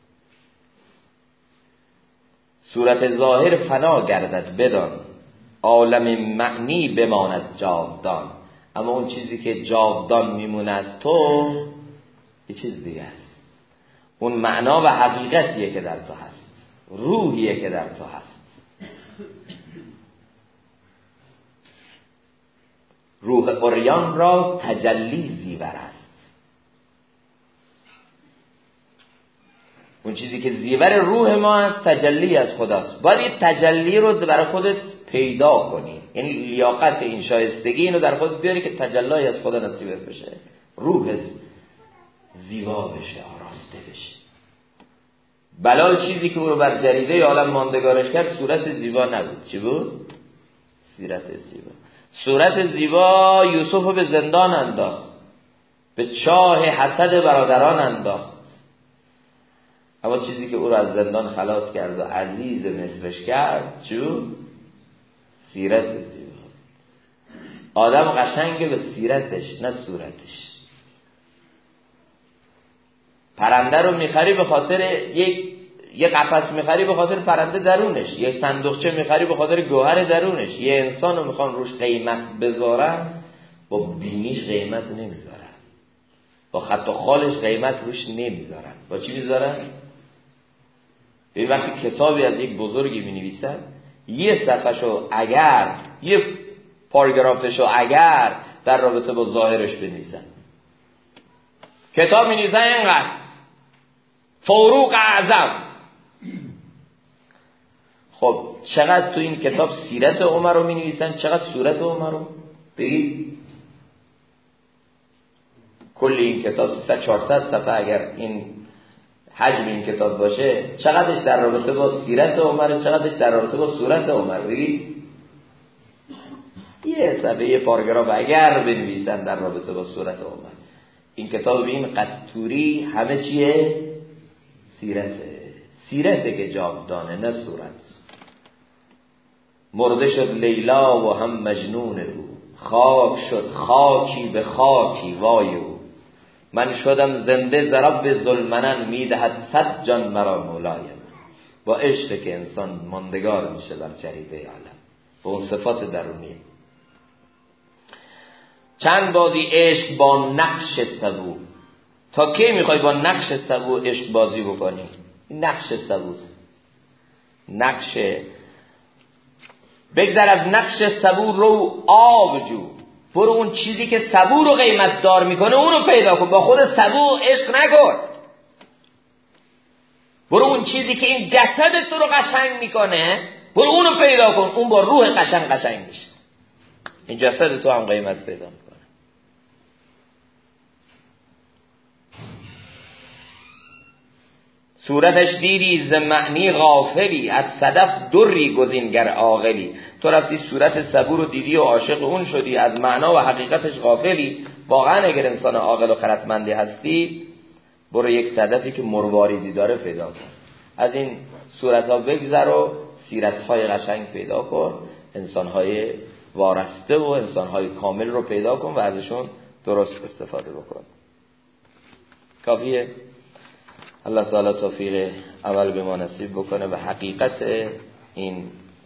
صورت ظاهر فنا گردد بدان، عالم معنی بماند جاودان. اما اون چیزی که جاودان میمونه از تو یه چیز دیگه است. اون معنا و حقیقتیه که در تو هست، روحیه که در تو هست. روح عریان را تجلی زیور است. اون چیزی که زیور روح ما است تجلی از خداست. باید یه تجلی رو برای خودت پیدا کنی، یعنی لیاقت این شایستگی اینو در خودت بیاری که تجلی از خدا نصیبت بشه، روح زیبا بشه، آراسته بشه. بلال چیزی که او رو بر جریده عالم ماندگارش کرد صورت زیبا نبود. چی بود؟ سیرت زیبا. صورت زیبا یوسف رو به زندان انداخت، به چاه حسد برادران انداخت. اما اما چیزی که او را از زندان خلاص کرد و عزیز مصرش کرد چون؟ سیرت زیبا. آدم قشنگه به سیرتش نه صورتش. پرنده رو میخری به خاطر یه قفس میخری به خاطر پرنده درونش، یه صندوقچه میخری به خاطر گوهر درونش. یه انسان رو میخوان روش قیمت بذارن، با بینیش قیمت نمیذارن، با خط و خالش قیمت روش نمیذارن. با چی میذارن؟ این وقتی کتابی از یک بزرگی مینویسن، یه صفحه‌شو اگر یه پاراگرافشو اگر در رابطه با ظاهرش بنویسن، کتاب مینویسن اینقدر فروغ اعظم. خب چقدر تو این کتاب سیرت عمر رو مینویسن، چقدر صورت عمر رو؟ بگید کل این کتاب 400 صفحه اگر این حجم این کتاب باشه، چقدرش در رابطه با سیرت عمر، چقدرش در رابطه با صورت عمر؟ بگید یه صفحه یه پاراگراف اگر بنویسن در رابطه با صورت عمر. این کتاب به این قطوری همه چیه؟ سیرته که جاودانه، نه صورت. مرده شد لیلا و هم مجنون او، خاک شد خاکی به خاکی وای او. من شدم زنده ضرب ظلمنن، میدهد 100 جان مرا مولایم. با عشق که انسان ماندگار میشه در جریده عالم، با اون صفات درونی. چند بازی عشق با نقش سبو. تا کی میخوای با نقش سبو عشق بازی بکنی؟ نقش سبوست. نقش بگذر از نقش سبو رو آب جو. برو اون چیزی که سبو رو قیمت دار میکنه اونو پیدا کن، با خود سبو عشق نکن. برو اون چیزی که این جسد تو رو قشنگ میکنه، برو اونو پیدا کن، اون با روح قشنگ میشه. این جسد تو هم قیمت پیدا میکنه. صورتش دیدی ز معنی غافلی، از صدف دری گزینگر عاقلی. تو رفتی صورت سبو رو دیدی و عاشق اون شدی، از معنا و حقیقتش غافلی. واقعا اگر انسان عاقل و خردمندی هستی، برو یک صدفی که مرواریدی داره پیدا کن. از این صورتها بگذر و سیرتهای قشنگ پیدا کن. انسانهای وارسته و انسانهای کامل رو پیدا کن و ازشون درست استفاده بکن. کافیه. الله تعالی توفیق عمل به ما نصیب بکنه و حقیقت این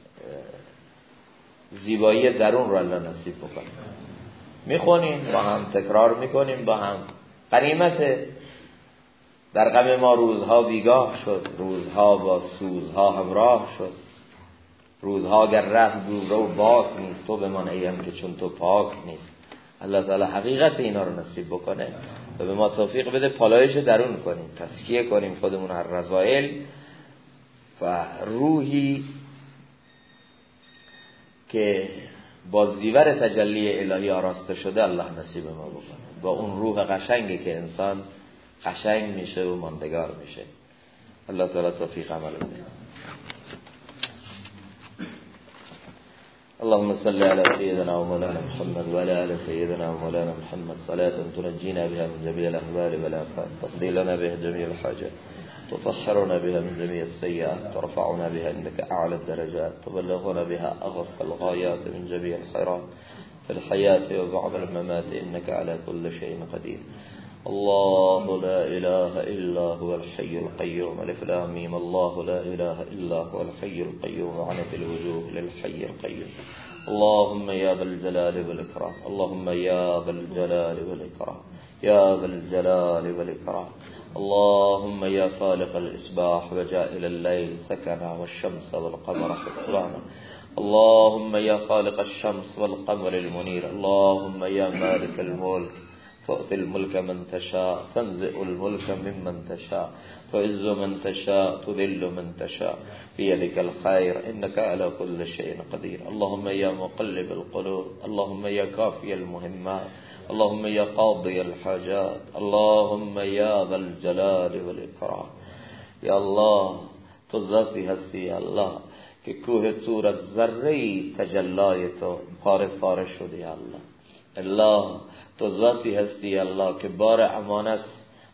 زیبایی درون رو الله نصیب بکنه. میخونیم با هم، تکرار میکنیم با هم. غنیمت. در غم ما روزها بیگاه شد، روزها با سوزها همراه شد. روزها گر رفت رو باک نیست، تو بمان ایم که چون تو پاک نیست. الله تعالی حقیقت اینا رو نصیب بکنه و به ما توفیق بده پالایش درون کنیم، تزکیه کنیم خودمون از رذایل و روحی که با زیور تجلی الهی آراسته شده الله نصیب ما بکنه. با اون روح قشنگی که انسان قشنگ میشه و ماندگار میشه. الله تعالی توفیق عمل بده. اللهم صل على سيدنا ومولانا محمد وعلى آل سيدنا ومولانا محمد صلاة تنجينا بها من جميع الأهوال والآفات، تقضي لنا بها جميع الحاجات، تطهرنا بها من جميع السيئات، ترفعنا بها إنك أعلى الدرجات، تبلغنا بها أغصى الغايات من جميع الخيرات في الحياة وبعد الممات، إنك على كل شيء قدير. الله لا إله إلا هو الحي القيوم. ألف لام ميم. الله لا إله إلا هو الحي القيوم. وعنت الوجوه للحي القيوم. اللهم يا ذا الجلال والإكرام، اللهم يا ذا الجلال والإكرام، يا ذا الجلال والإكرام. اللهم يا خالق الإصباح وجائل الليل سكنا والشمس والقمر حسبانا. اللهم يا خالق الشمس والقمر المنير. اللهم يا مالك الملك، تؤتي الملك من تشاء، تنزع الملك ممن تشاء، تعز من تشاء، تذل من تشاء، بيدك الخير إنك على كل شيء قدير. اللهم يا مقلب القلوب، اللهم يا كافي المهمات، اللهم يا قاضي الحاجات، اللهم يا ذا الجلال والإكرام. یا الله تو ذاتی هستی یا الله که کوه طور از ذره تجلای تو پاره پاره شده یا الله. الله تو ذاتی هستی الله که بار امانت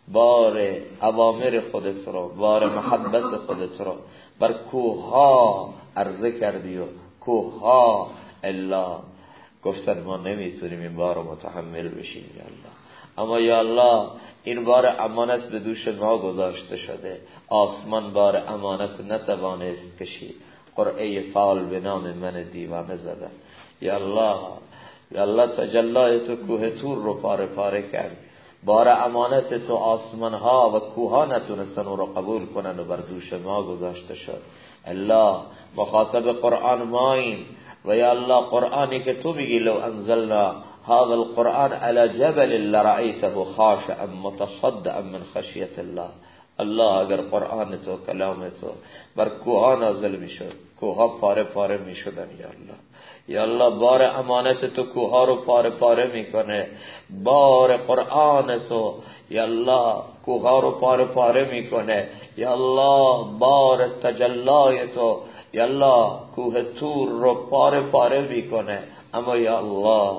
بار اوامر خودت رو، بار محبت خودت رو بر کوهها عرضه کردی و کوهها الا گفتن ما نمیتونیم این بار رو متحمل بشیم یا الله. اما یا الله این بار امانت به دوش ما گذاشته شده، آسمان بار امانت نتوانست کشید، قرعه فال به نام من دیوانه زده. یا الله، یا الله تجلای تو کوه تور رو پاره پاره کرد، بار امانت تو آسمان ها و کوه ها نتونستن اون رو قبول کنن و بر دوش ما گذاشته شد. الله مخاطب قرآن ماییم و یا الله قرآنی که تو میگی لو انزلنا هذا القرآن على جبل لرأيته خاشعا متصدعا من خشیت الله. الله اگر قرآن تو کلام تو بر کوها نازل میشد، کوها پاره پاره میشدن. یا الله، یا الله بار امانت تو کوها رو پاره پاره میکنه، بار قرآن تو یا الله کوها رو پاره پاره میکنه. یا الله بار تجلای تو یا الله کوه تور رو پاره پاره میکنه. اما یا الله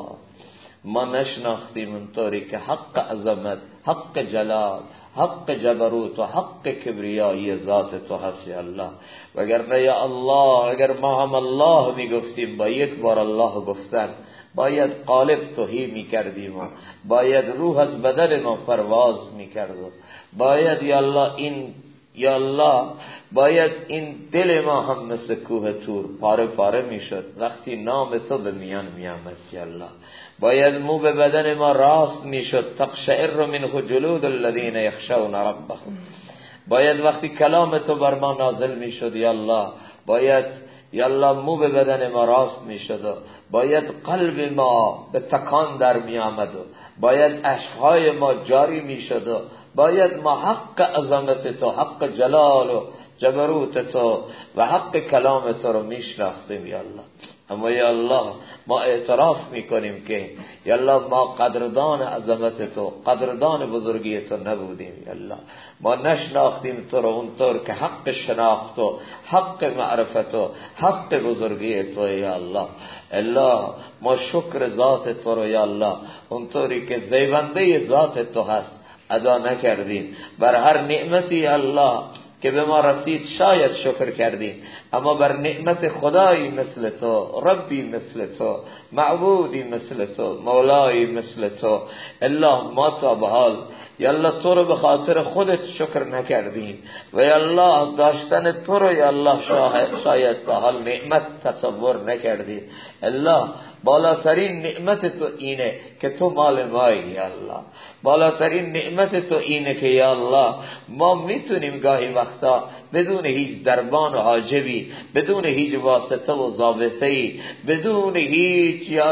ما نشناختیم اونطوری که حق عظمت، حق جلال، حق جبروت و حق کبریایی ذات تو هست یا الله. وگرنه یا الله اگر ما هم الله میگفتیم با یک بار الله گفتن باید قالب توهی میکردیم و باید روح از بدن ما پرواز میکرد و باید یا الله این یا الله باید این دل ما هم مثل کوه تور پاره پاره میشد وقتی نام تو به میان میامد. یا الله باید مو به بدن ما راست میشد، تقشعر منه جلود الذین یخشون ربهم. باید وقتی کلام تو بر ما نازل میشد یا الله باید یا الله مو به بدن ما راست میشد، باید قلب ما به تکان در میامد و باید اشکهای ما جاری میشد، باید ما حق عظمت تو، حق جلال و جبروت تو و حق کلام تو رو میشناختیم یا الله. اما یا الله ما اعتراف میکنیم که یا الله ما قدردان عظمت تو، قدردان بزرگی تو نبودیم یا الله. ما نشناختیم تو رو اونطور که حق شناخت و حق معرفت و حق بزرگی تو یا الله. الله ما شکر ذات تو رو یا الله اونطوری که زیبنده ذات تو هست ادا نکردیم. بر هر نعمتی الله که به ما رسید شاید شکر کردیم، اما بر نعمت خدایی مثل تو، ربی مثل تو، معبودی مثل تو، مولایی مثل تو الله ما تا به حال یا الله تو رو به خاطر خودت شکر نکردیم و یا الله داشتن تو رو یا الله شاید تا حال نعمت تصور نکردیم. الله بالاترین نعمت تو اینه که تو مال مایی یا الله. بالاترین نعمت تو اینه که یا الله ما میتونیم گاهی وقتا بدون هیچ دربان و حاجبی، بدون هیچ واسطه و ضابطه‌ای، بدون هیچ یا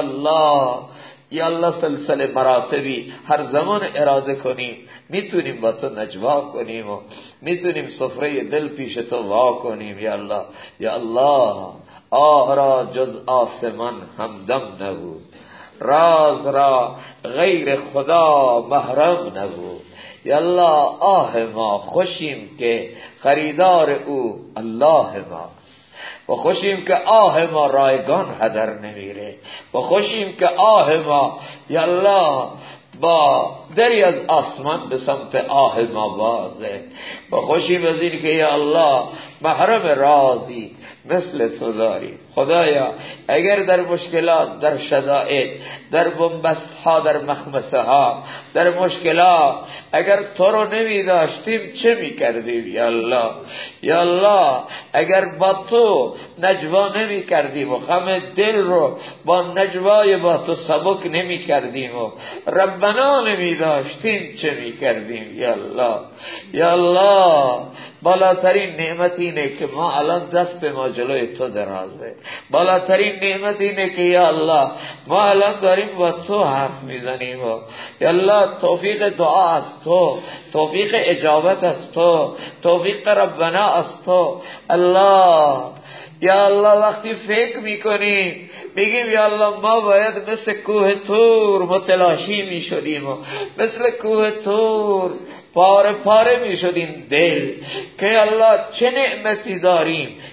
الله سلسله مراتبی هر زمان اراده کنیم میتونیم با تو نجوا کنیم و میتونیم سفره دل پیش تو وا کنیم یا الله. یا الله آه را جز آسمان همدم نبود، راز را غیر خدا محرم نبود. یا الله آه ما خوشیم که خریدار او الله ماست و خوشیم که آه ما رایگان هدر نمیره و خوشیم که آه ما یا الله با دری از آسمان به سمت آه ما بازه و خوشیم از این که یا الله محرم رازی مثل تو داری. خدایا اگر در مشکلات، در شدائد، در بنبست ها، در مخمسه ها، در مشکلات اگر تو رو نمی داشتیم چه می کردیم یا الله؟ یا الله اگر با تو نجوا نمی کردیم و غم دل رو با نجوای با تو سبک نمی کردیم و ربنا نمی داشتیم چه می کردیم یا الله؟ یا الله بالاترین نعمت اینه که ما الان دست ما جلوی تو درازه. بالاترین نعمت اینه که یا الله ما الان داریم با تو حرف میزنیم و یا الله توفیق دعا از تو، توفیق اجابت از تو، توفیق ربنا از تو. الله یا الله وقتی فکر میکنیم میگیم یا الله ما باید مثل کوه تور متلاشی میشدیم و مثل کوه تور پاره پاره میشدیم دل که الله چه نعمتی داریم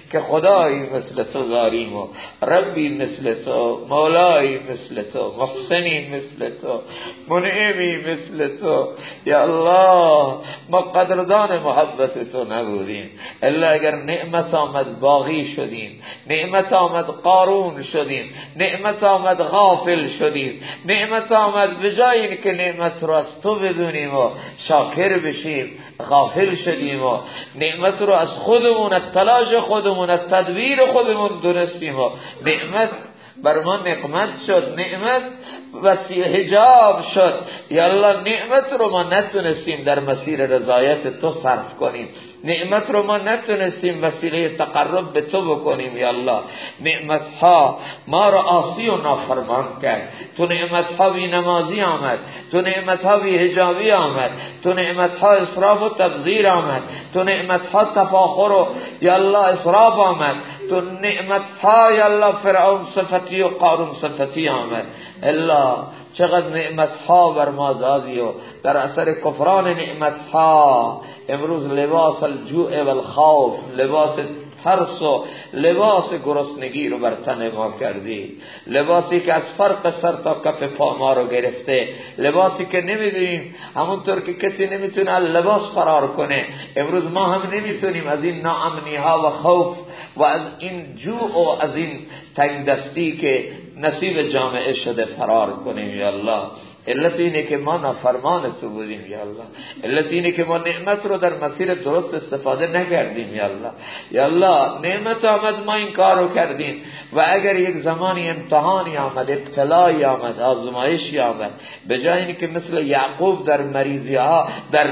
که خدایی مثل تو داریم و ربی مثل تو، مولایی مثل تو، محسنی مثل تو، منعمی مثل تو. یا الله ما قدردان محبت تو نبودیم، الا اگر نعمت آمد باغی شدیم، نعمت آمد قارون شدیم، نعمت آمد غافل شدیم، نعمت آمد به جای این که نعمت رو از تو بدونیم و شاکر بشیم غافل شدیم و نعمت رو از خودمون، از تلاش خودمون، از تدبیر خودمون دونستیم و نعمت بر ما نقمت شد، نعمت وسیع حجاب شد. یا الله نعمت رو ما نتونستیم در مسیر رضایت تو صرف کنیم، نعمت رو ما نتونستیم وسیله تقرب به تو بکنیم. یا الله نعمت ها ما رو عاصی و نافرمان کرد، تو نعمت ها بی نمازی آمد، تو نعمت ها بی حجابی آمد، تو نعمت ها اسراف و تبذیر آمد، تو نعمت ها تفاخر و یا الله اسراف آمد، تو نعمت ها یا الله فرعون صفتی و قارون صفتی آمد. الا چقدر نعمت ها بر ما دادی و در اثر کفران نعمت ها امروز لباس الجوع و الخوف، لباس ترس و لباس گرسنگی رو بر تن ما کردی، لباسی که از فرق سر تا کف پا ما رو گرفته، لباسی که نمیدونیم همونطور که کسی نمیتونه از لباس فرار کنه، امروز ما هم نمیتونیم از این ناامنی ها و خوف و از این جوع و از این تنگ دستی که نصیب جامعه شده فرار کنیم. یا الله علت اینه که ما نافرمان تو بودیم. یا الله علت اینه که ما نعمت رو در مسیر درست استفاده نکردیم. یا الله یا الله نعمت آمد ما این کار رو کردیم و اگر یک زمانی امتحانی آمد، ابتلایی آمد، آزمایشی آمد، به جای اینکه مثل یعقوب در مریضی ها، در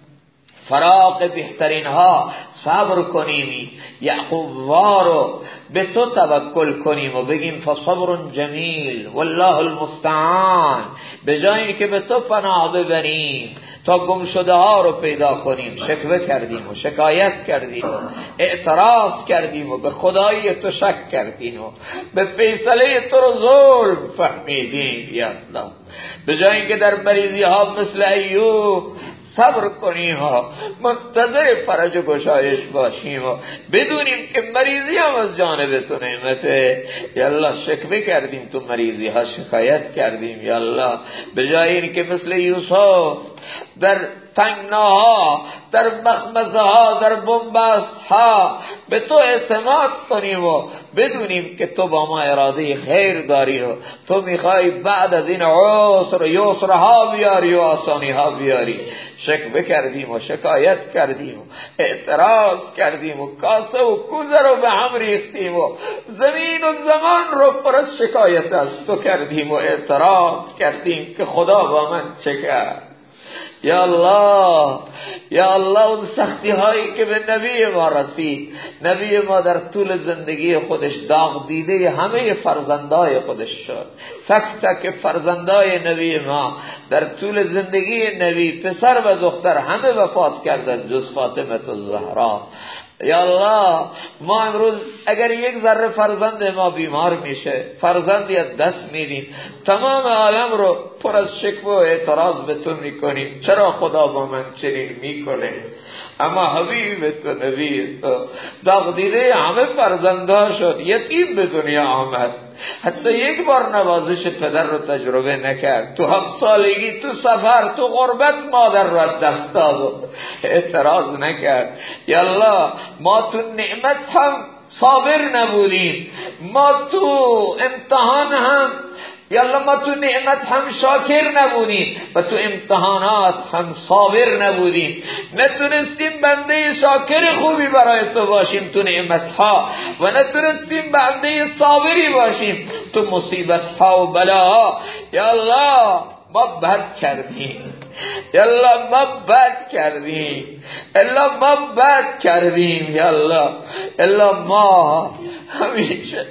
فراق بهترین ها صبر کنیم، یعقوب وارو به تو توکل کنیم و بگیم فصبر جمیل والله المستعان، به جایی که به تو پناه ببریم تا گم شده ها رو پیدا کنیم، شکوه کردیم و شکایت کردیم و اعتراض کردیم و به خدایی تو شک کردیم و به فیصله تو رو ظلم فهمیدیم. یا الله به جایی که در مریضی ها مثل ایوب صبر کنیم و منتظر فرج و گشایش باشیم و بدونیم که مریضی هم از جانب تو نعمته. یا الله شکوه کردیم تو مریضی ها، شکایت کردیم. یا الله به جای این که مثل یوسف در تنگناها، در مخمزه ها، در بنبست ها به تو اعتماد کنیم و بدونیم که تو با ما اراده خیر داری و تو میخوای بعد از این عسر یسرها بیاری و آسانی ها بیاری. شکوه کردیم و شکایت کردیم و اعتراض کردیم و کاسه و کوزه رو به هم ریختیم و زمین و زمان رو پر از شکایت از تو کردیم و اعتراض کردیم که خدا با من چه کرد. یا الله یا الله اون سختی هایی که به نبی ما رسید، نبی ما در طول زندگی خودش داغ دیده همه فرزندای خودش شد، تک تک فرزندای نبی ما در طول زندگی نبی پسر و دختر همه وفات کردند جز فاطمه الزهرا. یا الله ما امروز اگر یک ذره فرزند ما بیمار میشه، فرزندی از دست میدیم، تمام عالم رو پر از شکوه و اعتراض به تو میکنیم چرا خدا با من چنین میکنه. اما حبیب تو نبی تو داغ دیده همه فرزندا شد، یتیم به دنیا آمد، حتی یک بار نوازش پدر رو تجربه نکرد، تو 7 سالگی تو سفر تو غربت مادر رو دست داد و اعتراض نکرد. یا الله ما تو نعمت هم صابر نبودیم، ما تو امتحان هم یا الله ما تو نعمت هم شاکر نبودیم و تو امتحانات هم صابر نبودیم، نتونستیم بنده شاکر خوبی برای تو باشیم تو نعمت ها و نتونستیم بنده صابری باشیم تو مصیبت ها و بلاها. یا الله ما بد کردیم، یا الله ما بد کردیم، الا ما بد کردیم. یا الله الا ما همیشه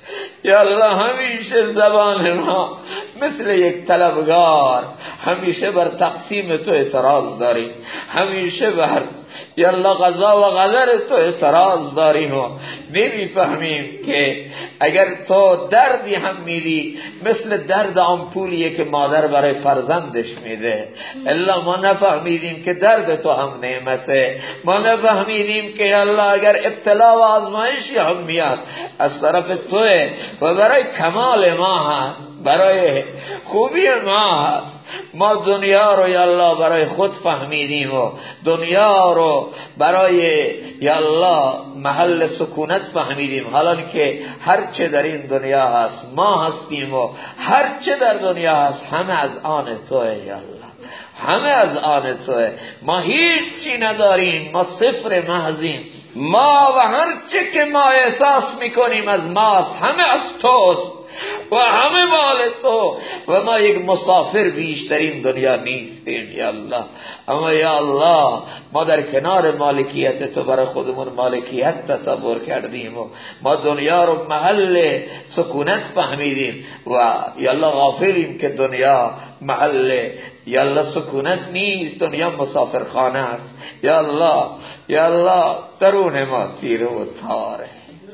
یا الله همیشه زبان ما مثل یک طلبگار همیشه بر تقسیم تو اعتراض داریم، همیشه بر یا الله قضا و قدر تو اعتراض داریم و نمیفهمیم که اگر تو دردی هم میدی مثل درد آمپولیه که مادر برای فرزندش میده. الا ما نفهمیدیم که درد تو هم نعمته. ما نفهمیدیم که یا الله اگر ابتلا و آزمایشی هم میاد از طرف توه و برای کمال ما هست، برای خوبی ما هست. ما دنیا رو یا الله برای خود فهمیدیم و دنیا رو برای یا الله محل سکونت فهمیدیم، حالا که هر چه در این دنیا هست ما هستیم و هر چه در دنیا هست همه از آن توه یا الله، همه از آن توه. ما هیچی نداریم، ما صفر محضیم. ما و هر چه که ما احساس میکنیم از ماست همه از توست و همه مال تو و ما یک مسافر بیشترین دنیا نیستیم یا الله. اما یا الله ما در کنار مالکیت تو برای خودمون مالکیت تصور کردیم و ما دنیا رو محل سکونت فهمیدیم و یا الله غافلیم که دنیا محل یا الله سکونت نیست، دنیا مسافرخانه است. یا الله درون ما تیره و تاره،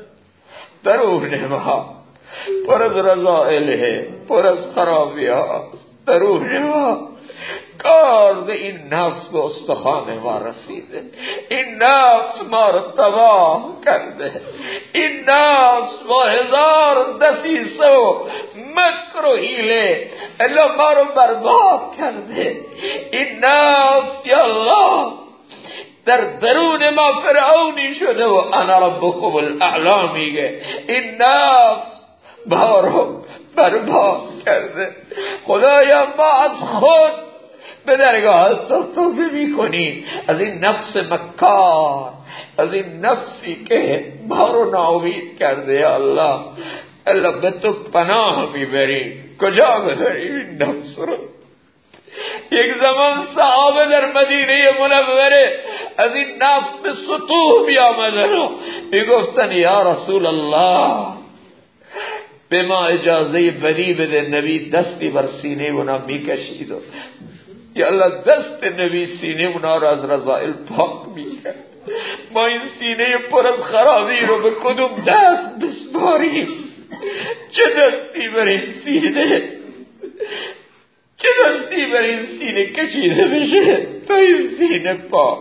درون ما پر از رضائله، پر از خرابی هاست، درون ما کار به این نفس به استخوان ما رسیده، این نفس ما رو تباه کرده، این نفس با هزار دسیسه و مکر و حیله الا ما رو برباد کرده. این نفس یا الله در درون ما فرعونی شده و انا ربکم الاعلی میگه. این نفس ما رو برباد کرده. خدایا ما از خود به درگاه تو توبه میکنیم، از این نفس مکار، از این نفسی که ما رو ناامید کرده. یا الله الا به تو پناه میبریم، کجا ببریم این نفس رو؟ یک زمان صحابه در مدینه منوره از این نفس به سطوح بیامدن و میگفتن یا رسول الله به ما اجازه بدی بده. نبی دستی بر سینه اونا میکشید و یا الله دست نبی سینه اونا رو از رذائل پاک میکرد. ما این سینه پر از خرابی رو به کدوم دست بسپاریم؟ چه دستی بر این سینه، چه دستی بر این سینه کشیده بشه تا این سینه پاک،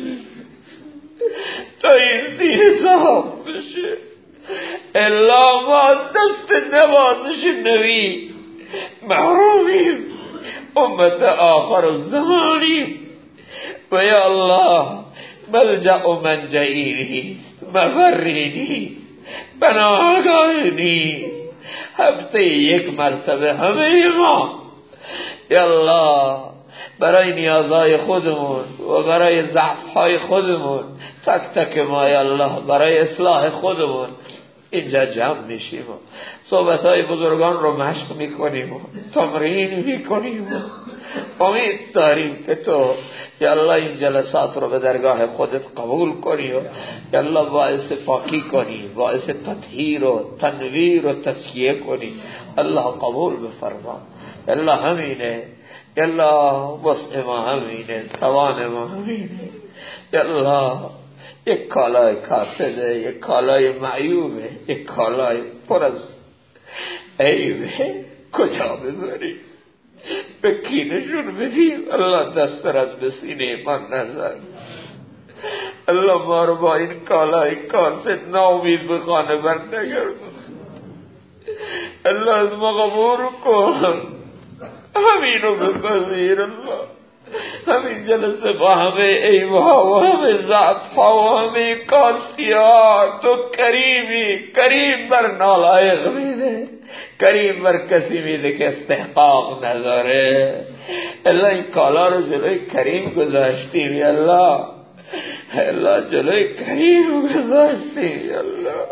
تا این سینه صاف بشه؟ الا ما دست نوازش نبی محرومیم، امت آخر الزمانیم و یا الله ملجأ و منجعی نیست، مفری نیست، پناهگاه نیست. هفته یک مرتبه همه ما یا الله برای نیازهای خودمون و برای ضعفهای خودمون تک تک ما یا الله برای اصلاح خودمون اینجا جمع میشیم و صحبتهای بزرگان رو مشق میکنیم و تمرین میکنیم و امید داریم که تو یا الله این جلسات رو به درگاه خودت قبول کنی و یا الله باعث پاکی کنی، باعث تطهیر و تنویر و تزکیه کنی. الله قبول بفرما. الله همینه، یا الله وسع ما همینه، توان ما همینه. یا الله یک کالای کاسده، یک کالای معیوبه، یک کالای پر از عیبه، کجا ببریم؟ به کی نشون بدیم؟ الله دست رد به سینه من نزن. الله ما رو با این کالای کاسد ناامید به خانه بر نگردون. الله از ما قبول کن، همینو بپذیر. الله همین جلسه با همه عیبها و همه ضعفها و همه کاسی‌ها تو کریمی، کریم بر نالایق میده، کریم بر کسی میده که استحقاق نداره. الله این کالا رو جلوی کریم گذاشتیم یا الله، الله جلوی کریم گذاشتیم یا الله.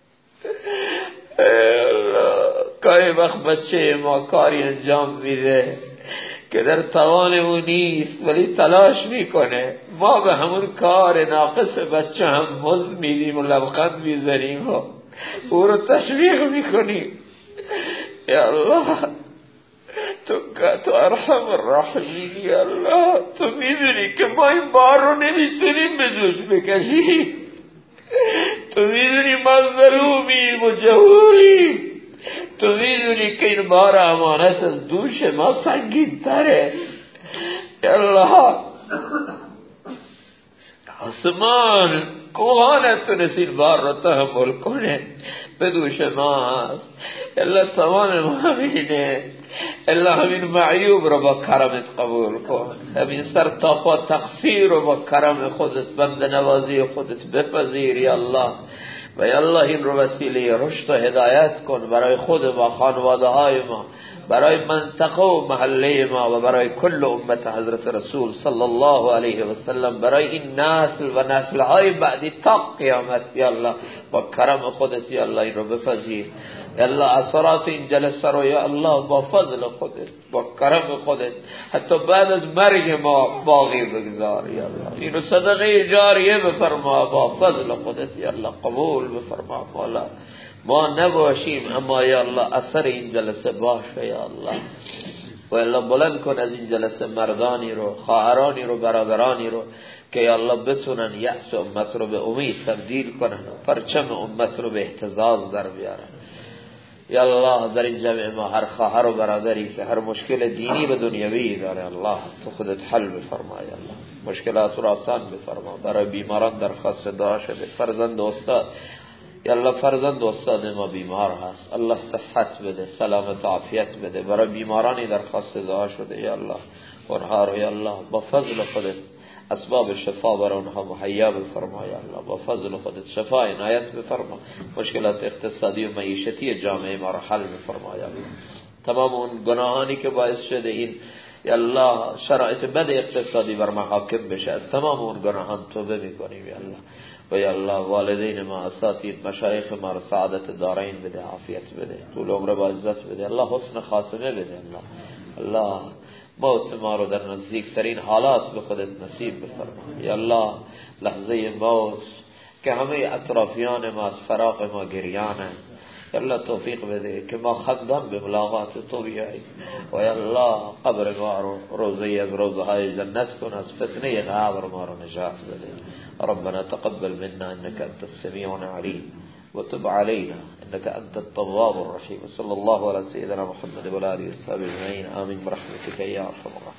الله گاهی وقت بچه ما کاری انجام میده که در توانمون نیست ولی تلاش میکنه، ما به همون کار ناقص بچه هم مزد میدیم و لبخند میزنیم و او رو تشویق میکنیم. یا الله تو ارحم الراحمین یا الله. تو میدونی که ما این بار رو نمیتونیم به دوش بکشیم. تو میدونی ما ظلومیم و جهولیم. تو میدونی که این بار امانت از دوش ما سنگین تره یا الله. آسمان کوها نتونست این بار رو تحمل کنه، به دوش ما هست. الله تمام ما همینه. الله همین معیوب رو با کرمت قبول کن، همین سر تا پا تقصیر رو با کرم خودت، بند نوازی خودت بپذیر یا الله. و یا الله این رو وسیله رشد و هدایت کن برای خود ما، خانواده های ما، برای منطقه و محله ما و برای کل امت حضرت رسول صلی الله علیه و سلم، برای این نسل و نسل های بعدی تا قیامت یا الله. با کرم خودت یا الله این رو بپذیر یا الله. اثرات این جلسه رو یا الله با فضل خودت، با کرم خودت، حتی بعد از مرگ ما باقی بگذار یا الله. اینو صدقه جاریه بفرما با فضل خودت یا الله. قبول بفرما مولا. ما نباشیم اما یا الله اثر این جلسه باشه یا الله. و الله بلند کن از این جلسه مردانی رو، خواهرانی رو، برادرانی رو که یا الله بتونن یأس امت رو به امید تبدیل کنن و پرچم امت رو به اهتزاز در بیارن یا الله. در این جمع ما هر خواهر و برادری که هر مشکل دینی و دنیوی داره الله تو خودت حل بفرما یا الله. مشکلات رو آسان بفرما. برای بیماران درخواست دعا شده. فرزند استاد یا الله، فرزند استاد ما بیمار هست، الله صحت بده، سلامت و عافیت بده. برای بیمارانی درخواست دعا شده یا الله، اونها رو یا الله با فضل خودت اسباب شفا برای اونها مهیا بفرما یا الله. با فضل خودت شفا عنایت بفرما. مشکلات اقتصادی و معیشتی جامعه ما رو حل بفرما یا الله. تمام اون گناهانی که باعث شده این یا الله شرایط بد اقتصادی بر ما حاکم بشه، از تمام اون گناهان توبه میکنیم یا الله. و یا الله والدین ما، اساتید، مشایخ ما رو سعادت دارین بده، عافیت بده، طول عمر با عزت بده الله، حسن خاتمه بده الله. الله موت ما رو در نزدیکترین حالات به خودت نصیب بفرما یا الله. لحظه موت که همه اطرافیان ما از فراق ما گریانه یا الله توفیق بده که ما خندان به ملاقات تو بیاییم. و یا الله قبر ما رو روزه از روزه های جنت کن، از فتنه قبر ما رو نجات بده. ربنا تقبل منا انك انت السميع العليم وتب علينا انك انت التواب الرحيم. صلى الله على سيدنا محمد وعلى اله وصحبه اجمعين. امين برحمتك يا ارحم الراحمين.